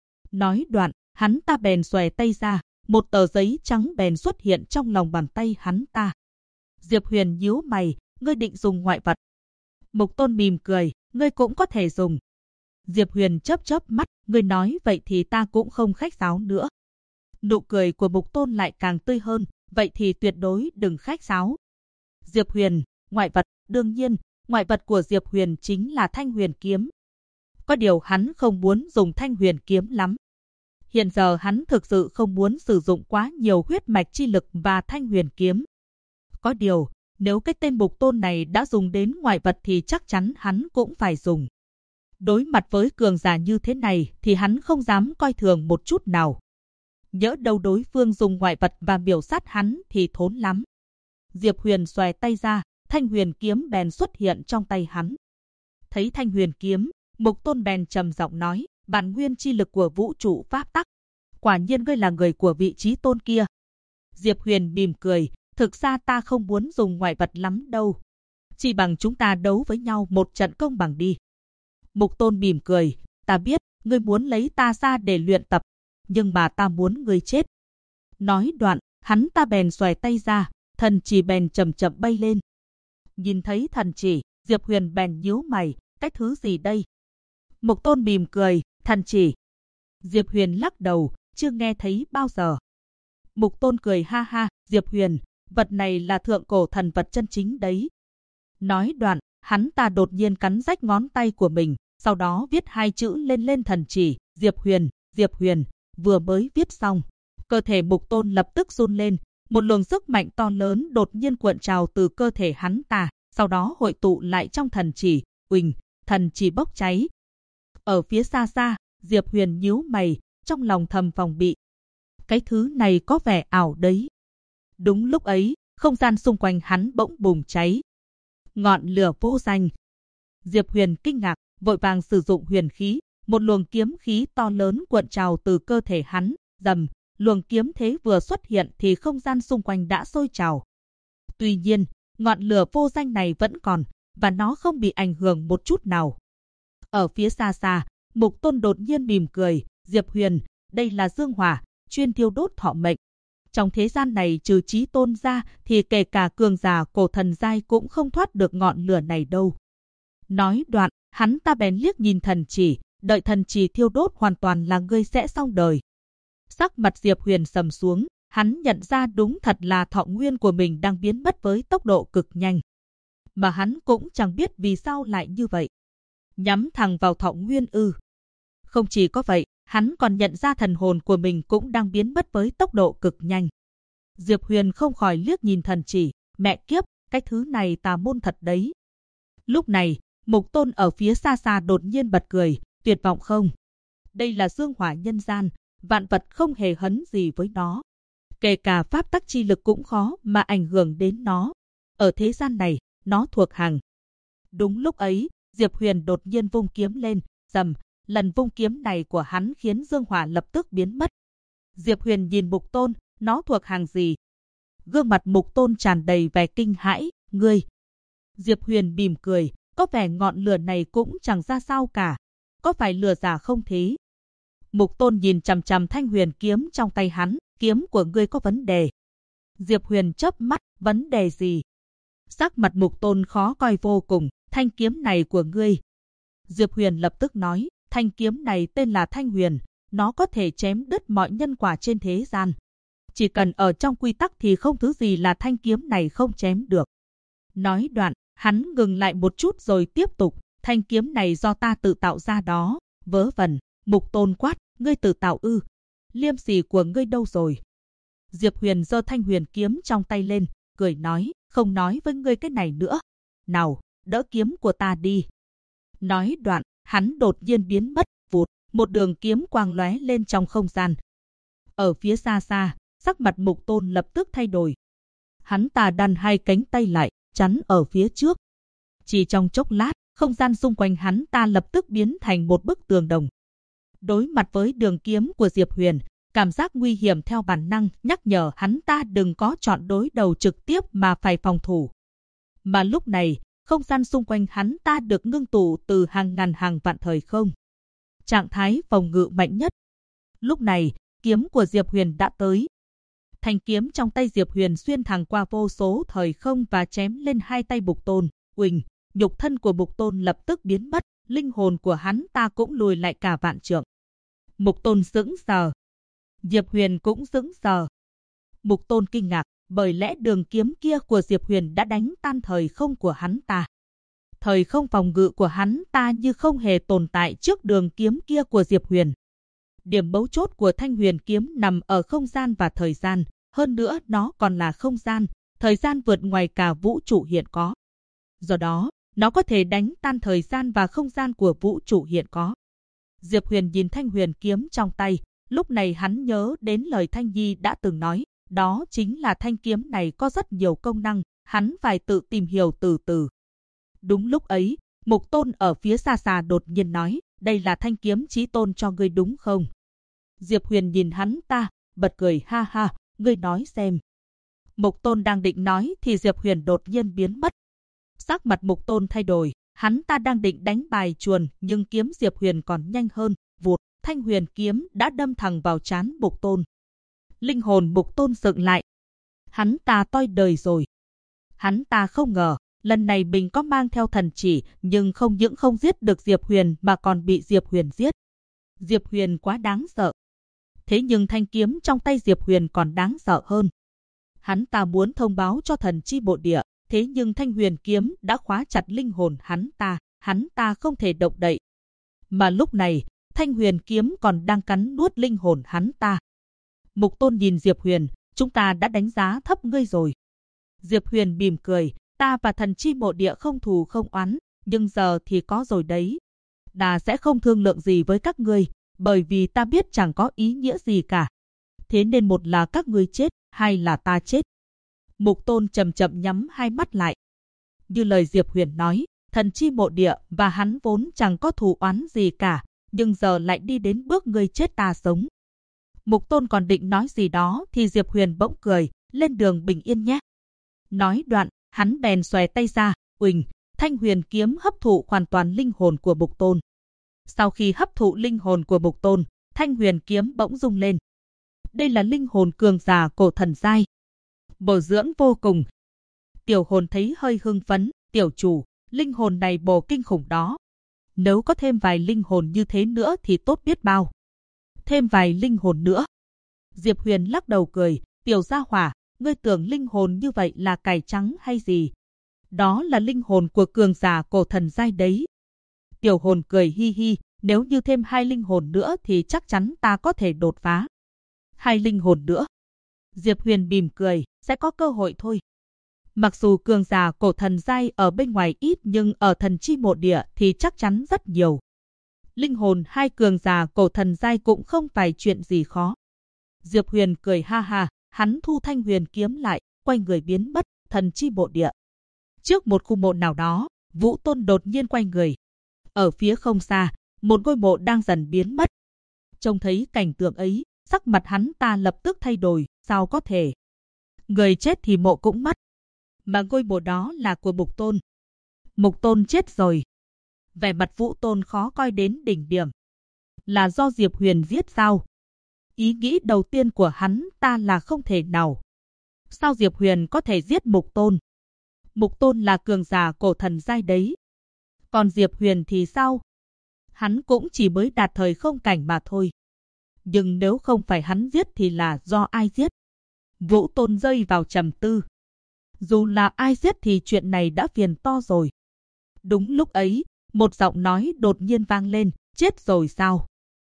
Nói đoạn, hắn ta bèn xòe tay ra, một tờ giấy trắng bèn xuất hiện trong lòng bàn tay hắn ta. Diệp Huyền nhíu mày, ngươi định dùng ngoại vật. Mục Tôn mỉm cười, ngươi cũng có thể dùng. Diệp Huyền chớp chớp mắt, ngươi nói vậy thì ta cũng không khách sáo nữa. Nụ cười của Mục Tôn lại càng tươi hơn, vậy thì tuyệt đối đừng khách sáo. Diệp Huyền, ngoại vật, đương nhiên, ngoại vật của Diệp Huyền chính là Thanh Huyền kiếm. Có điều hắn không muốn dùng Thanh Huyền kiếm lắm. Hiện giờ hắn thực sự không muốn sử dụng quá nhiều huyết mạch chi lực và Thanh Huyền kiếm. Có điều, nếu cái tên Mục Tôn này đã dùng đến ngoại vật thì chắc chắn hắn cũng phải dùng. Đối mặt với cường giả như thế này thì hắn không dám coi thường một chút nào. Nhỡ đâu đối phương dùng ngoại vật và miểu sát hắn thì thốn lắm. Diệp Huyền xòe tay ra, Thanh Huyền kiếm bèn xuất hiện trong tay hắn. Thấy Thanh Huyền kiếm, Mục Tôn bèn trầm giọng nói, bản nguyên chi lực của vũ trụ pháp tắc. quả nhiên ngươi là người của vị trí tôn kia. Diệp Huyền mỉm cười, thực ra ta không muốn dùng ngoại vật lắm đâu. Chỉ bằng chúng ta đấu với nhau một trận công bằng đi. Mục Tôn mỉm cười, ta biết, ngươi muốn lấy ta ra để luyện tập, nhưng mà ta muốn ngươi chết. Nói đoạn, hắn ta bèn xòe tay ra, thần chỉ bèn chậm chậm bay lên. Nhìn thấy thần chỉ, Diệp Huyền bèn nhíu mày, cái thứ gì đây? Mục Tôn mỉm cười, thần chỉ. Diệp Huyền lắc đầu, chưa nghe thấy bao giờ. Mục Tôn cười ha ha, Diệp Huyền, vật này là thượng cổ thần vật chân chính đấy. Nói đoạn, hắn ta đột nhiên cắn rách ngón tay của mình, sau đó viết hai chữ lên thần chỉ, Diệp Huyền, vừa mới viết xong. Cơ thể Mục Tôn lập tức run lên, một luồng sức mạnh to lớn đột nhiên cuộn trào từ cơ thể hắn ta, sau đó hội tụ lại trong thần chỉ, uỳnh, thần chỉ bốc cháy. Ở phía xa xa, Diệp Huyền nhíu mày, trong lòng thầm phòng bị. Cái thứ này có vẻ ảo đấy. Đúng lúc ấy, không gian xung quanh hắn bỗng bùng cháy. Ngọn lửa vô danh. Diệp Huyền kinh ngạc, vội vàng sử dụng huyền khí, một luồng kiếm khí to lớn cuộn trào từ cơ thể hắn, rầm, luồng kiếm thế vừa xuất hiện thì không gian xung quanh đã sôi trào. Tuy nhiên, ngọn lửa vô danh này vẫn còn, và nó không bị ảnh hưởng một chút nào. Ở phía xa xa, Mục Tôn đột nhiên mỉm cười, Diệp Huyền, đây là dương hỏa, chuyên thiêu đốt thọ mệnh. Trong thế gian này trừ Chí Tôn ra thì kể cả cường giả cổ thần giai cũng không thoát được ngọn lửa này đâu. Nói đoạn, hắn ta bèn liếc nhìn thần chỉ, đợi thần chỉ thiêu đốt hoàn toàn là ngươi sẽ xong đời. Sắc mặt Diệp Huyền sầm xuống, hắn nhận ra đúng thật là thọ nguyên của mình đang biến mất với tốc độ cực nhanh. Mà hắn cũng chẳng biết vì sao lại như vậy. Nhắm thẳng vào thọ nguyên ư. Không chỉ có vậy, hắn còn nhận ra thần hồn của mình cũng đang biến mất với tốc độ cực nhanh. Diệp Huyền không khỏi liếc nhìn thần chỉ, mẹ kiếp, cái thứ này tà môn thật đấy. Lúc này, Mục Tôn ở phía xa xa đột nhiên bật cười, tuyệt vọng không? Đây là dương hỏa nhân gian, vạn vật không hề hấn gì với nó. Kể cả pháp tắc chi lực cũng khó mà ảnh hưởng đến nó. Ở thế gian này, nó thuộc hàng. Đúng lúc ấy, Diệp Huyền đột nhiên vung kiếm lên, rầm, lần vung kiếm này của hắn khiến dương hỏa lập tức biến mất. Diệp Huyền nhìn Mục Tôn, nó thuộc hàng gì? Gương mặt Mục Tôn tràn đầy vẻ kinh hãi, ngươi. Diệp Huyền mỉm cười, có vẻ ngọn lửa này cũng chẳng ra sao cả. Có phải lừa giả không thế? Mục Tôn nhìn chằm chằm thanh huyền kiếm trong tay hắn, kiếm của ngươi có vấn đề. Diệp Huyền chớp mắt, vấn đề gì? Sắc mặt Mục Tôn khó coi vô cùng, thanh kiếm này của ngươi. Diệp Huyền lập tức nói, thanh kiếm này tên là Thanh Huyền, nó có thể chém đứt mọi nhân quả trên thế gian. Chỉ cần ở trong quy tắc thì không thứ gì là thanh kiếm này không chém được. Nói đoạn, hắn ngừng lại một chút rồi tiếp tục, thanh kiếm này do ta tự tạo ra đó. Vớ vẩn, Mục Tôn quát, ngươi tự tạo ư? Liêm sỉ của ngươi đâu rồi? Diệp Huyền giơ thanh huyền kiếm trong tay lên, cười nói, không nói với ngươi cái này nữa. Nào, đỡ kiếm của ta đi. Nói đoạn, hắn đột nhiên biến mất, vụt, một đường kiếm quang lóe lên trong không gian. Ở phía xa xa, sắc mặt Mục Tôn lập tức thay đổi. Hắn ta đan hai cánh tay lại, chắn ở phía trước. Chỉ trong chốc lát, không gian xung quanh hắn ta lập tức biến thành một bức tường đồng. Đối mặt với đường kiếm của Diệp Huyền, cảm giác nguy hiểm theo bản năng nhắc nhở hắn ta đừng có chọn đối đầu trực tiếp mà phải phòng thủ. Mà lúc này, không gian xung quanh hắn ta được ngưng tụ từ hàng ngàn hàng vạn thời không. Trạng thái phòng ngự mạnh nhất. Lúc này, kiếm của Diệp Huyền đã tới. Thanh kiếm trong tay Diệp Huyền xuyên thẳng qua vô số thời không và chém lên hai tay Mục Tôn. Uỳnh, nhục thân của Mục Tôn lập tức biến mất, linh hồn của hắn ta cũng lùi lại cả vạn trượng. Mục Tôn sững sờ. Diệp Huyền cũng sững sờ. Mục Tôn kinh ngạc, bởi lẽ đường kiếm kia của Diệp Huyền đã đánh tan thời không của hắn ta. Thời không phòng ngự của hắn ta như không hề tồn tại trước đường kiếm kia của Diệp Huyền. Điểm mấu chốt của thanh huyền kiếm nằm ở không gian và thời gian, hơn nữa nó còn là không gian, thời gian vượt ngoài cả vũ trụ hiện có. Do đó, nó có thể đánh tan thời gian và không gian của vũ trụ hiện có. Diệp Huyền nhìn thanh huyền kiếm trong tay, lúc này hắn nhớ đến lời Thanh Nhi đã từng nói, đó chính là thanh kiếm này có rất nhiều công năng, hắn phải tự tìm hiểu từ từ. Đúng lúc ấy, Mục Tôn ở phía xa xa đột nhiên nói, đây là thanh kiếm Chí Tôn cho ngươi đúng không? Diệp Huyền nhìn hắn ta, bật cười ha ha, ngươi nói xem. Mục Tôn đang định nói thì Diệp Huyền đột nhiên biến mất. Sắc mặt Mục Tôn thay đổi, hắn ta đang định đánh bài chuồn nhưng kiếm Diệp Huyền còn nhanh hơn, vụt, thanh huyền kiếm đã đâm thẳng vào trán Mục Tôn. Linh hồn Mục Tôn dựng lại. Hắn ta toi đời rồi. Hắn ta không ngờ, lần này mình có mang theo thần chỉ nhưng không những không giết được Diệp Huyền mà còn bị Diệp Huyền giết. Diệp Huyền quá đáng sợ. Thế nhưng thanh kiếm trong tay Diệp Huyền còn đáng sợ hơn. Hắn ta muốn thông báo cho thần chi bộ địa, thế nhưng thanh huyền kiếm đã khóa chặt linh hồn hắn ta không thể động đậy. Mà lúc này, thanh huyền kiếm còn đang cắn nuốt linh hồn hắn ta. Mục Tôn nhìn Diệp Huyền, chúng ta đã đánh giá thấp ngươi rồi. Diệp Huyền mỉm cười, ta và thần chi mộ địa không thù không oán, nhưng giờ thì có rồi đấy. Ta sẽ không thương lượng gì với các ngươi, bởi vì ta biết chẳng có ý nghĩa gì cả. Thế nên một là các ngươi chết, hai là ta chết. Mục Tôn chậm chậm nhắm hai mắt lại. Như lời Diệp Huyền nói, thần chi mộ địa và hắn vốn chẳng có thù oán gì cả, nhưng giờ lại đi đến bước ngươi chết ta sống. Mục Tôn còn định nói gì đó thì Diệp Huyền bỗng cười, lên đường bình yên nhé. Nói đoạn, hắn bèn xòe tay ra, uỳnh, thanh huyền kiếm hấp thụ hoàn toàn linh hồn của Mục Tôn. Sau khi hấp thụ linh hồn của Mục Tôn, thanh huyền kiếm bỗng rung lên. Đây là linh hồn cường giả cổ thần giai. Bổ dưỡng vô cùng. Tiểu hồn thấy hơi hưng phấn, tiểu chủ, linh hồn này bổ kinh khủng đó. Nếu có thêm vài linh hồn như thế nữa thì tốt biết bao. Thêm vài linh hồn nữa. Diệp Huyền lắc đầu cười, tiểu gia hỏa, ngươi tưởng linh hồn như vậy là cải trắng hay gì? Đó là linh hồn của cường giả cổ thần giai đấy. Tiểu hồn cười hi hi, nếu như thêm 2 linh hồn nữa thì chắc chắn ta có thể đột phá. 2 linh hồn nữa. Diệp Huyền mỉm cười, sẽ có cơ hội thôi. Mặc dù cường giả cổ thần giai ở bên ngoài ít nhưng ở thần chi mộ địa thì chắc chắn rất nhiều. Linh hồn 2 cường giả cổ thần giai cũng không phải chuyện gì khó. Diệp Huyền cười ha ha, hắn thu thanh huyền kiếm lại, quay người biến mất, thần chi mộ địa. Trước một khu mộ nào đó, Vũ Tôn đột nhiên quay người. Ở phía không xa, một ngôi mộ đang dần biến mất. Trông thấy cảnh tượng ấy, sắc mặt hắn ta lập tức thay đổi, sao có thể? Người chết thì mộ cũng mất. Mà ngôi mộ đó là của Mục Tôn. Mục Tôn chết rồi. Vẻ mặt Vũ Tôn khó coi đến đỉnh điểm. Là do Diệp Huyền giết sao? Ý nghĩ đầu tiên của hắn ta là không thể nào. Sao Diệp Huyền có thể giết Mục Tôn? Mục Tôn là cường giả cổ thần giai đấy. Còn Diệp Huyền thì sao? Hắn cũng chỉ mới đạt thời không cảnh mà thôi. Nhưng nếu không phải hắn giết thì là do ai giết? Vũ Tôn rơi vào trầm tư. Dù là ai giết thì chuyện này đã phiền to rồi. Đúng lúc ấy, một giọng nói đột nhiên vang lên, chết rồi sao?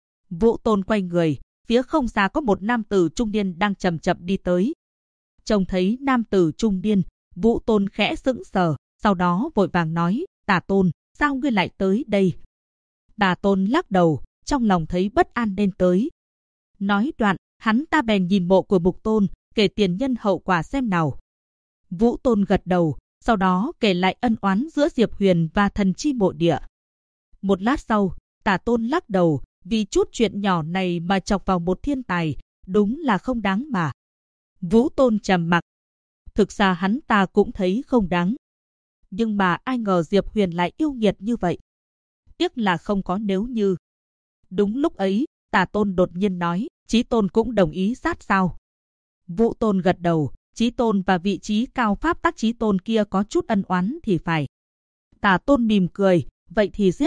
Vũ Tôn quay người, phía không xa có một nam tử trung niên đang chậm chậm đi tới. Trông thấy nam tử trung niên, Vũ Tôn khẽ sững sờ, sau đó vội vàng nói, Tà Tôn, sao ngươi lại tới đây? Tà Tôn lắc đầu, trong lòng thấy bất an nên tới. Nói đoạn, hắn ta bèn nhìn mộ của Mục Tôn, kể tiền nhân hậu quả xem nào. Vũ Tôn gật đầu, sau đó kể lại ân oán giữa Diệp Huyền và thần chi mộ địa. Một lát sau, Tà Tôn lắc đầu, vì chút chuyện nhỏ này mà chọc vào một thiên tài, đúng là không đáng mà. Vũ Tôn trầm mặc. Thực ra hắn ta cũng thấy không đáng. Nhưng mà ai ngờ Diệp Huyền lại yêu nghiệt như vậy. Tiếc là không có nếu như. Đúng lúc ấy, Tà Tôn đột nhiên nói, Chí Tôn cũng đồng ý sát sao? Vũ Tôn gật đầu, Chí Tôn và vị trí cao pháp tắc Chí Tôn kia có chút ân oán thì phải. Tà Tôn mỉm cười, vậy thì giết.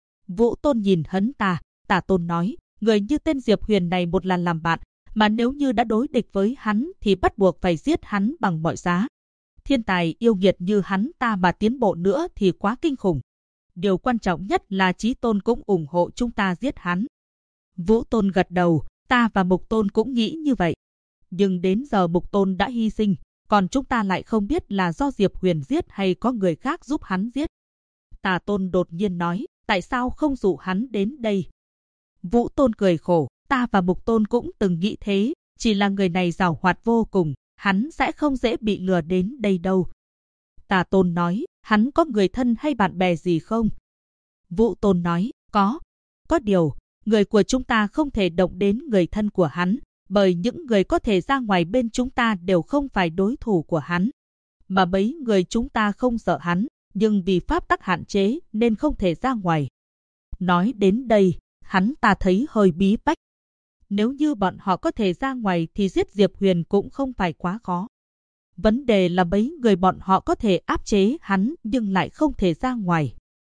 Vũ Tôn nhìn hắn ta, Tà Tôn nói, người như tên Diệp Huyền này một lần làm bạn, mà nếu như đã đối địch với hắn thì bắt buộc phải giết hắn bằng mọi giá. Thiên tài yêu nghiệt như hắn ta mà tiến bộ nữa thì quá kinh khủng. Điều quan trọng nhất là Chí Tôn cũng ủng hộ chúng ta giết hắn. Vũ Tôn gật đầu, ta và Mục Tôn cũng nghĩ như vậy. Nhưng đến giờ Mục Tôn đã hy sinh, còn chúng ta lại không biết là do Diệp Huyền giết hay có người khác giúp hắn giết. Tà Tôn đột nhiên nói, tại sao không dụ hắn đến đây? Vũ Tôn cười khổ, ta và Mục Tôn cũng từng nghĩ thế, chỉ là người này giàu hoạt vô cùng, hắn sẽ không dễ bị lừa đến đây đâu. Tà Tôn nói, hắn có người thân hay bạn bè gì không? Vũ Tôn nói, có điều, người của chúng ta không thể động đến người thân của hắn, bởi những người có thể ra ngoài bên chúng ta đều không phải đối thủ của hắn. Mà mấy người chúng ta không sợ hắn, nhưng vì pháp tắc hạn chế nên không thể ra ngoài. Nói đến đây, hắn ta thấy hơi bí bách. Nếu như bọn họ có thể ra ngoài thì giết Diệp Huyền cũng không phải quá khó. Vấn đề là mấy người bọn họ có thể áp chế hắn nhưng lại không thể ra ngoài.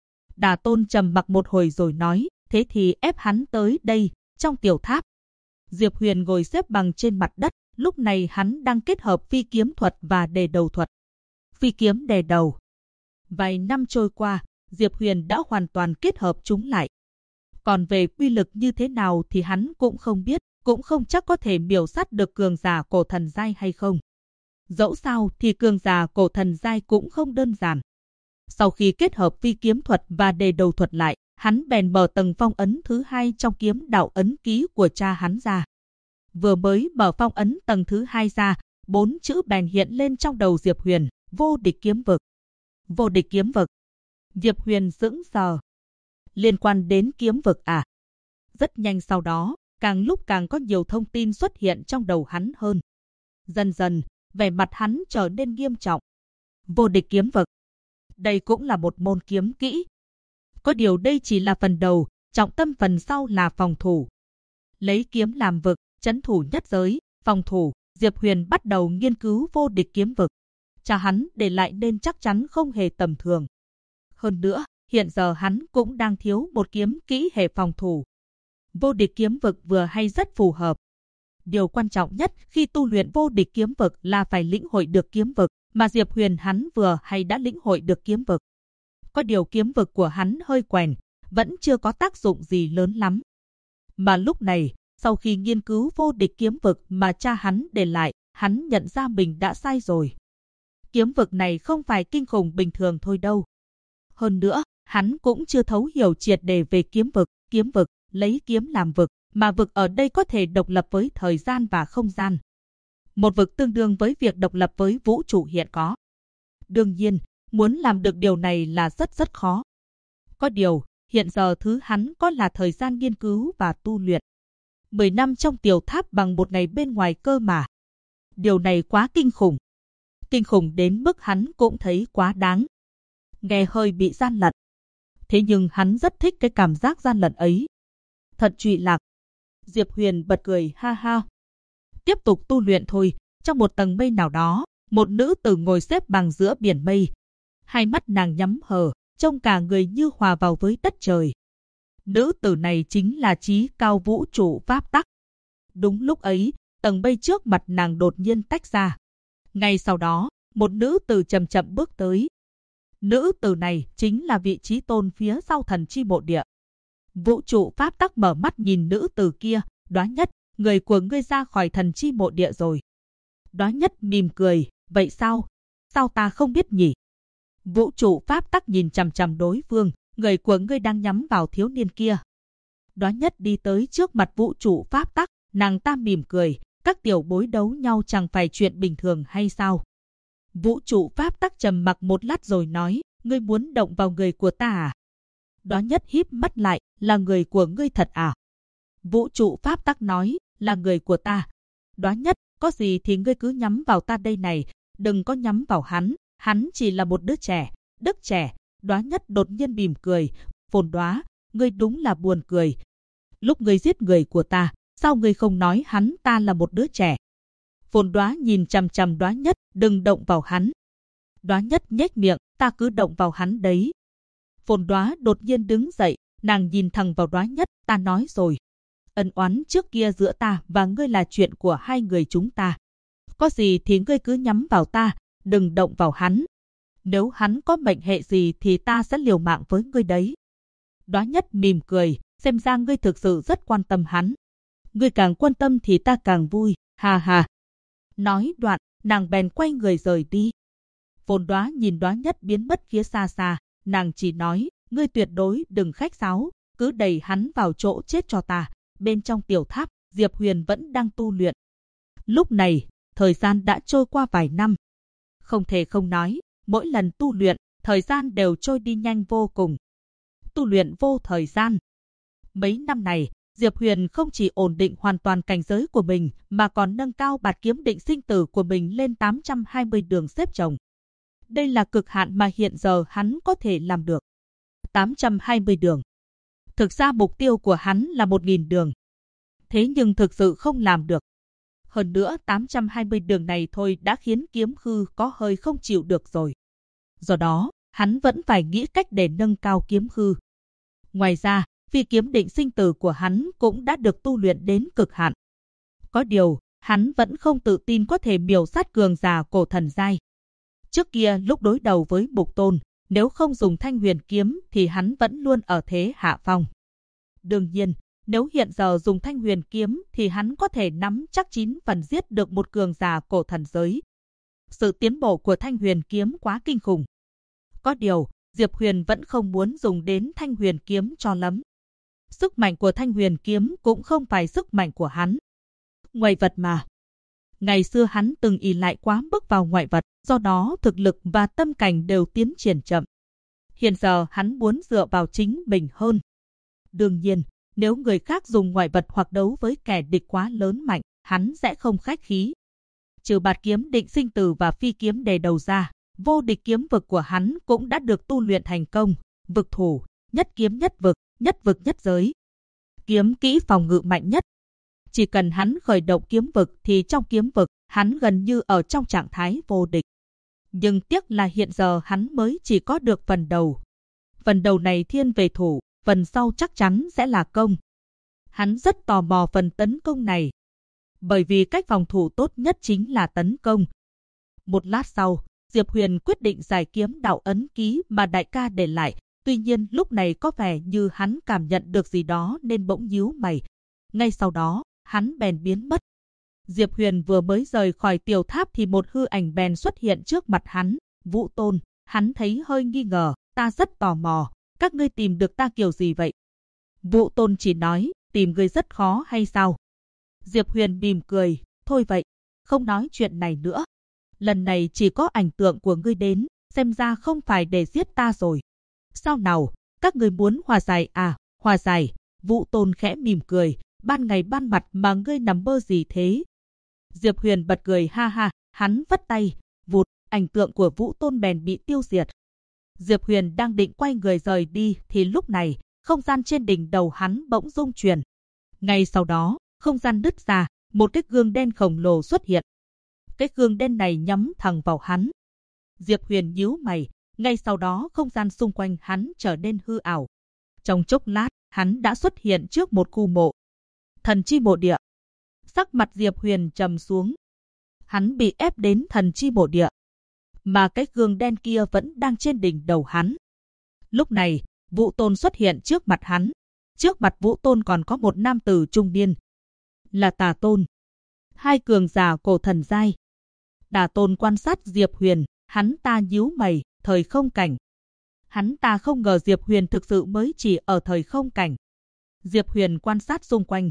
Đà Tôn trầm mặc một hồi rồi nói, thế thì ép hắn tới đây, trong tiểu tháp. Diệp Huyền ngồi xếp bằng trên mặt đất, lúc này hắn đang kết hợp phi kiếm thuật và đề đầu thuật. Phi kiếm đề đầu. Vài năm trôi qua, Diệp Huyền đã hoàn toàn kết hợp chúng lại. Còn về quy lực như thế nào thì hắn cũng không biết, cũng không chắc có thể miểu sát được cường giả cổ thần giai hay không. Dẫu sao thì cường giả cổ thần giai cũng không đơn giản. Sau khi kết hợp phi kiếm thuật và đề đầu thuật lại, hắn bèn mở tầng phong ấn thứ hai trong kiếm đạo ấn ký của cha hắn ra. Vừa mới mở phong ấn tầng thứ hai ra, 4 chữ bèn hiện lên trong đầu Diệp Huyền, vô địch kiếm vực. Vô địch kiếm vực. Diệp Huyền sững sờ. Liên quan đến kiếm vực à? Rất nhanh sau đó, càng lúc càng có nhiều thông tin xuất hiện trong đầu hắn hơn. Dần dần, vẻ mặt hắn trở nên nghiêm trọng. Vô địch kiếm vực. Đây cũng là một môn kiếm kỹ. Có điều đây chỉ là phần đầu, trọng tâm phần sau là phòng thủ. Lấy kiếm làm vực, trấn thủ nhất giới, phòng thủ, Diệp Huyền bắt đầu nghiên cứu vô địch kiếm vực. Cha hắn để lại nên chắc chắn không hề tầm thường. Hơn nữa, hiện giờ hắn cũng đang thiếu một kiếm kỹ hệ phòng thủ. Vô địch kiếm vực vừa hay rất phù hợp. Điều quan trọng nhất khi tu luyện vô địch kiếm vực là phải lĩnh hội được kiếm vực, mà Diệp Huyền hắn vừa hay đã lĩnh hội được kiếm vực. Có điều kiếm vực của hắn hơi quèn, vẫn chưa có tác dụng gì lớn lắm. Mà lúc này, sau khi nghiên cứu vô địch kiếm vực mà cha hắn để lại, hắn nhận ra mình đã sai rồi. Kiếm vực này không phải kinh khủng bình thường thôi đâu. Hơn nữa, hắn cũng chưa thấu hiểu triệt để về kiếm vực, lấy kiếm làm vực, mà vực ở đây có thể độc lập với thời gian và không gian. Một vực tương đương với việc độc lập với vũ trụ hiện có. Đương nhiên, muốn làm được điều này là rất khó. Có điều, hiện giờ thứ hắn có là thời gian nghiên cứu và tu luyện. 10 năm trong tiểu tháp bằng một ngày bên ngoài cơ mà. Điều này quá kinh khủng. Kinh khủng đến mức hắn cũng thấy quá đáng. Nghe hơi bị gian lận. Thế nhưng hắn rất thích cái cảm giác gian lận ấy. Thật trụy lạc. Diệp Huyền bật cười ha ha. Tiếp tục tu luyện thôi. Trong một tầng mây nào đó, một nữ tử ngồi xếp bằng giữa biển mây. Hai mắt nàng nhắm hờ, trông cả người như hòa vào với đất trời. Nữ tử này chính là chí cao vũ trụ pháp tắc. Đúng lúc ấy, tầng mây trước mặt nàng đột nhiên tách ra. Ngay sau đó, một nữ tử chậm chậm bước tới. Nữ tử này chính là vị chí tôn phía sau thần chi mộ địa. Vũ trụ pháp tắc mở mắt nhìn nữ tử kia, Đóa Nhất, người của ngươi ra khỏi thần chi mộ địa rồi. Đóa Nhất mỉm cười, vậy sao? Sao ta không biết nhỉ? Vũ trụ pháp tắc nhìn chằm chằm đối phương, người của ngươi đang nhắm vào thiếu niên kia. Đóa Nhất đi tới trước mặt vũ trụ pháp tắc, nàng ta mỉm cười, các tiểu bối đấu nhau chẳng phải chuyện bình thường hay sao? Vũ trụ pháp tắc trầm mặc một lát rồi nói, ngươi muốn động vào người của ta à? Đóa Nhất híp mắt lại, là người của ngươi thật à? Vũ trụ pháp tắc nói, là người của ta. Đóa Nhất, có gì thì ngươi cứ nhắm vào ta đây này, đừng có nhắm vào hắn chỉ là một đứa trẻ, đức trẻ. Đóa Nhất đột nhiên mỉm cười, Phồn Đóa, ngươi đúng là buồn cười. Lúc ngươi giết người của ta, sao ngươi không nói hắn ta là một đứa trẻ? Phồn Đóa nhìn chằm chằm Đóa Nhất, đừng động vào hắn. Đóa Nhất nhếch miệng, ta cứ động vào hắn đấy. Phồn Đóa đột nhiên đứng dậy, nàng nhìn thẳng vào Đóa Nhất, ta nói rồi. Ân oán trước kia giữa ta và ngươi là chuyện của hai người chúng ta. Có gì thì ngươi cứ nhắm vào ta, đừng động vào hắn. Nếu hắn có mệnh hệ gì thì ta sẽ liều mạng với ngươi đấy. Đóa Nhất mỉm cười, xem ra ngươi thực sự rất quan tâm hắn. Ngươi càng quan tâm thì ta càng vui, ha ha. Nói đoạn, nàng bèn quay người rời đi. Phồn Đóa nhìn Đóa Nhất biến mất phía xa xa, nàng chỉ nói, ngươi tuyệt đối đừng khách sáo, cứ đẩy hắn vào chỗ chết cho ta. Bên trong tiểu tháp, Diệp Huyền vẫn đang tu luyện. Lúc này, thời gian đã trôi qua vài năm. Không thể không nói, mỗi lần tu luyện, thời gian đều trôi đi nhanh vô cùng. Tu luyện vô thời gian. Mấy năm này, Diệp Huyền không chỉ ổn định hoàn toàn cảnh giới của mình mà còn nâng cao bạt kiếm định sinh tử của mình lên 820 đường xếp chồng. Đây là cực hạn mà hiện giờ hắn có thể làm được. 820 đường. Thực ra mục tiêu của hắn là 1000 đường. Thế nhưng thực sự không làm được. Hơn nữa 820 đường này thôi đã khiến kiếm hư có hơi không chịu được rồi. Do đó, hắn vẫn phải nghĩ cách để nâng cao kiếm hư. Ngoài ra, phi kiếm định sinh tử của hắn cũng đã được tu luyện đến cực hạn. Có điều, hắn vẫn không tự tin có thể miểu sát cường giả cổ thần giai. Trước kia lúc đối đầu với Mục Tôn, nếu không dùng Thanh Huyền kiếm thì hắn vẫn luôn ở thế hạ phong. Đương nhiên, nếu hiện giờ dùng Thanh Huyền kiếm thì hắn có thể nắm chắc 9 phần giết được một cường giả cổ thần giới. Sự tiến bộ của Thanh Huyền kiếm quá kinh khủng. Có điều, Diệp Huyền vẫn không muốn dùng đến Thanh Huyền kiếm cho lắm. Sức mạnh của Thanh Huyền kiếm cũng không phải sức mạnh của hắn. Ngoại vật mà. Ngày xưa hắn từng ỷ lại quá mức vào ngoại vật, do đó thực lực và tâm cảnh đều tiến triển chậm. Hiện giờ hắn muốn dựa vào chính mình hơn. Đương nhiên, nếu người khác dùng ngoại vật hoặc đấu với kẻ địch quá lớn mạnh, hắn sẽ không khách khí. Trừ bạt kiếm định sinh tử và phi kiếm đề đầu ra, vô địch kiếm vực của hắn cũng đã được tu luyện thành công. Vực thủ, nhất kiếm nhất vực nhất giới. Kiếm kỹ phòng ngự mạnh nhất. Chỉ cần hắn khởi động kiếm vực thì trong kiếm vực, hắn gần như ở trong trạng thái vô địch. Nhưng tiếc là hiện giờ hắn mới chỉ có được phần đầu. Phần đầu này thiên về thủ, phần sau chắc chắn sẽ là công. Hắn rất tò mò phần tấn công này. Bởi vì cách phòng thủ tốt nhất chính là tấn công. Một lát sau, Diệp Huyền quyết định giải kiếm đạo ấn ký mà đại ca để lại. Tuy nhiên lúc này có vẻ như hắn cảm nhận được gì đó nên bỗng nhíu mày. Ngay sau đó, hắn bèn biến mất. Diệp Huyền vừa mới rời khỏi tiểu tháp thì một hư ảnh bèn xuất hiện trước mặt hắn. Vũ Tôn, hắn thấy hơi nghi ngờ, ta rất tò mò, các ngươi tìm được ta kiểu gì vậy? Vũ Tôn chỉ nói, tìm ngươi rất khó hay sao? Diệp Huyền mỉm cười, thôi vậy, không nói chuyện này nữa. Lần này chỉ có ảnh tượng của ngươi đến, xem ra không phải để giết ta rồi. Sao nào, các ngươi muốn hòa giải à? Hòa giải? Vũ Tôn khẽ mỉm cười, ban ngày ban mặt mà ngươi nằm mơ gì thế? Diệp Huyền bật cười ha ha, hắn vất tay, vụt, ảnh tượng của Vũ Tôn bèn bị tiêu diệt. Diệp Huyền đang định quay người rời đi thì lúc này, không gian trên đỉnh đầu hắn bỗng rung chuyển. Ngay sau đó, không gian nứt ra, một cái gương đen khổng lồ xuất hiện. Cái gương đen này nhắm thẳng vào hắn. Diệp Huyền nhíu mày, ngay sau đó không gian xung quanh hắn trở nên hư ảo. Trong chốc lát, hắn đã xuất hiện trước một khu mộ. Thần chi mộ địa. Sắc mặt Diệp Huyền trầm xuống. Hắn bị ép đến thần chi mộ địa. Mà cái gương đen kia vẫn đang trên đỉnh đầu hắn. Lúc này, Vũ Tôn xuất hiện trước mặt hắn. Trước mặt Vũ Tôn còn có một nam tử trung niên. Là Tà Tôn. Hai cường giả cổ thần giai. Tà Tôn quan sát Diệp Huyền, hắn ta nhíu mày, thời không cảnh. Hắn ta không ngờ Diệp Huyền thực sự mới chỉ ở thời không cảnh. Diệp Huyền quan sát xung quanh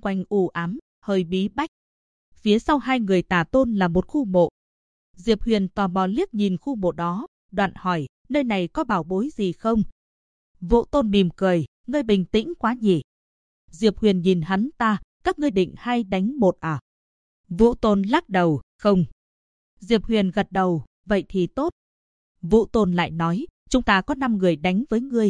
u ám, hơi bí bách. Phía sau hai người Tà Tôn là một khu mộ. Diệp Huyền tò mò liếc nhìn khu mộ đó, đoạn hỏi, nơi này có bảo bối gì không? Vũ Tôn mỉm cười, ngươi bình tĩnh quá nhỉ. Diệp Huyền nhìn hắn ta, các ngươi định 2 đánh 1 à? Vũ Tôn lắc đầu, không. Diệp Huyền gật đầu, vậy thì tốt. Vũ Tôn lại nói, chúng ta có 5 người đánh với ngươi.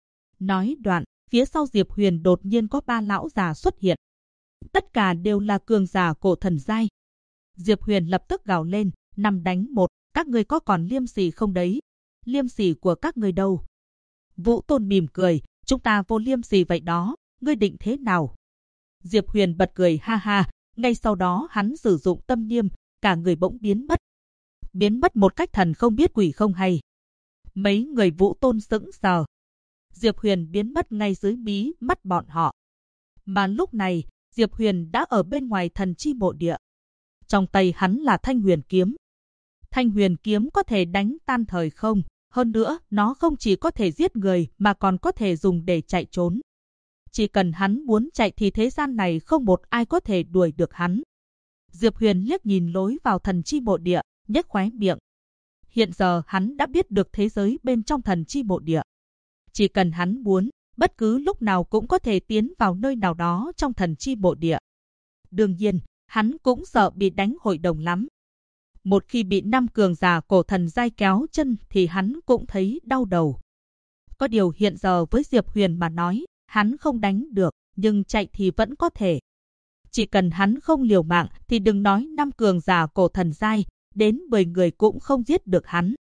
Nói đoạn, phía sau Diệp Huyền đột nhiên có 3 lão già xuất hiện. Tất cả đều là cường giả cổ thần giai. Diệp Huyền lập tức gào lên, 5 đánh 1, các ngươi có còn liêm sỉ không đấy? Liêm sỉ của các ngươi đâu? Vũ Tôn mỉm cười, chúng ta vô liêm sỉ vậy đó, ngươi định thế nào? Diệp Huyền bật cười ha ha, ngay sau đó hắn sử dụng tâm niệm, cả người bỗng biến mất. Biến mất một cách thần không biết quỷ không hay. Mấy người Vũ Tôn sững sờ. Diệp Huyền biến mất ngay dưới mí mắt bọn họ. Mà lúc này, Diệp Huyền đã ở bên ngoài thần chi mộ địa. Trong tay hắn là Thanh Huyền kiếm. Thanh Huyền kiếm có thể đánh tan thời không, hơn nữa nó không chỉ có thể giết người mà còn có thể dùng để chạy trốn. Chỉ cần hắn muốn chạy thì thế gian này không một ai có thể đuổi được hắn. Diệp Huyền liếc nhìn lối vào thần chi mộ địa, nhếch khóe miệng. Hiện giờ hắn đã biết được thế giới bên trong thần chi mộ địa. Chỉ cần hắn muốn, bất cứ lúc nào cũng có thể tiến vào nơi nào đó trong thần chi mộ địa. Đương nhiên, hắn cũng sợ bị đánh hội đồng lắm. Một khi bị 5 cường giả cổ thần giai kéo chân thì hắn cũng thấy đau đầu. Có điều hiện giờ với Diệp Huyền mà nói, hắn không đánh được, nhưng chạy thì vẫn có thể. Chỉ cần hắn không liều mạng thì đừng nói 5 cường giả cổ thần giai, đến 10 người cũng không giết được hắn.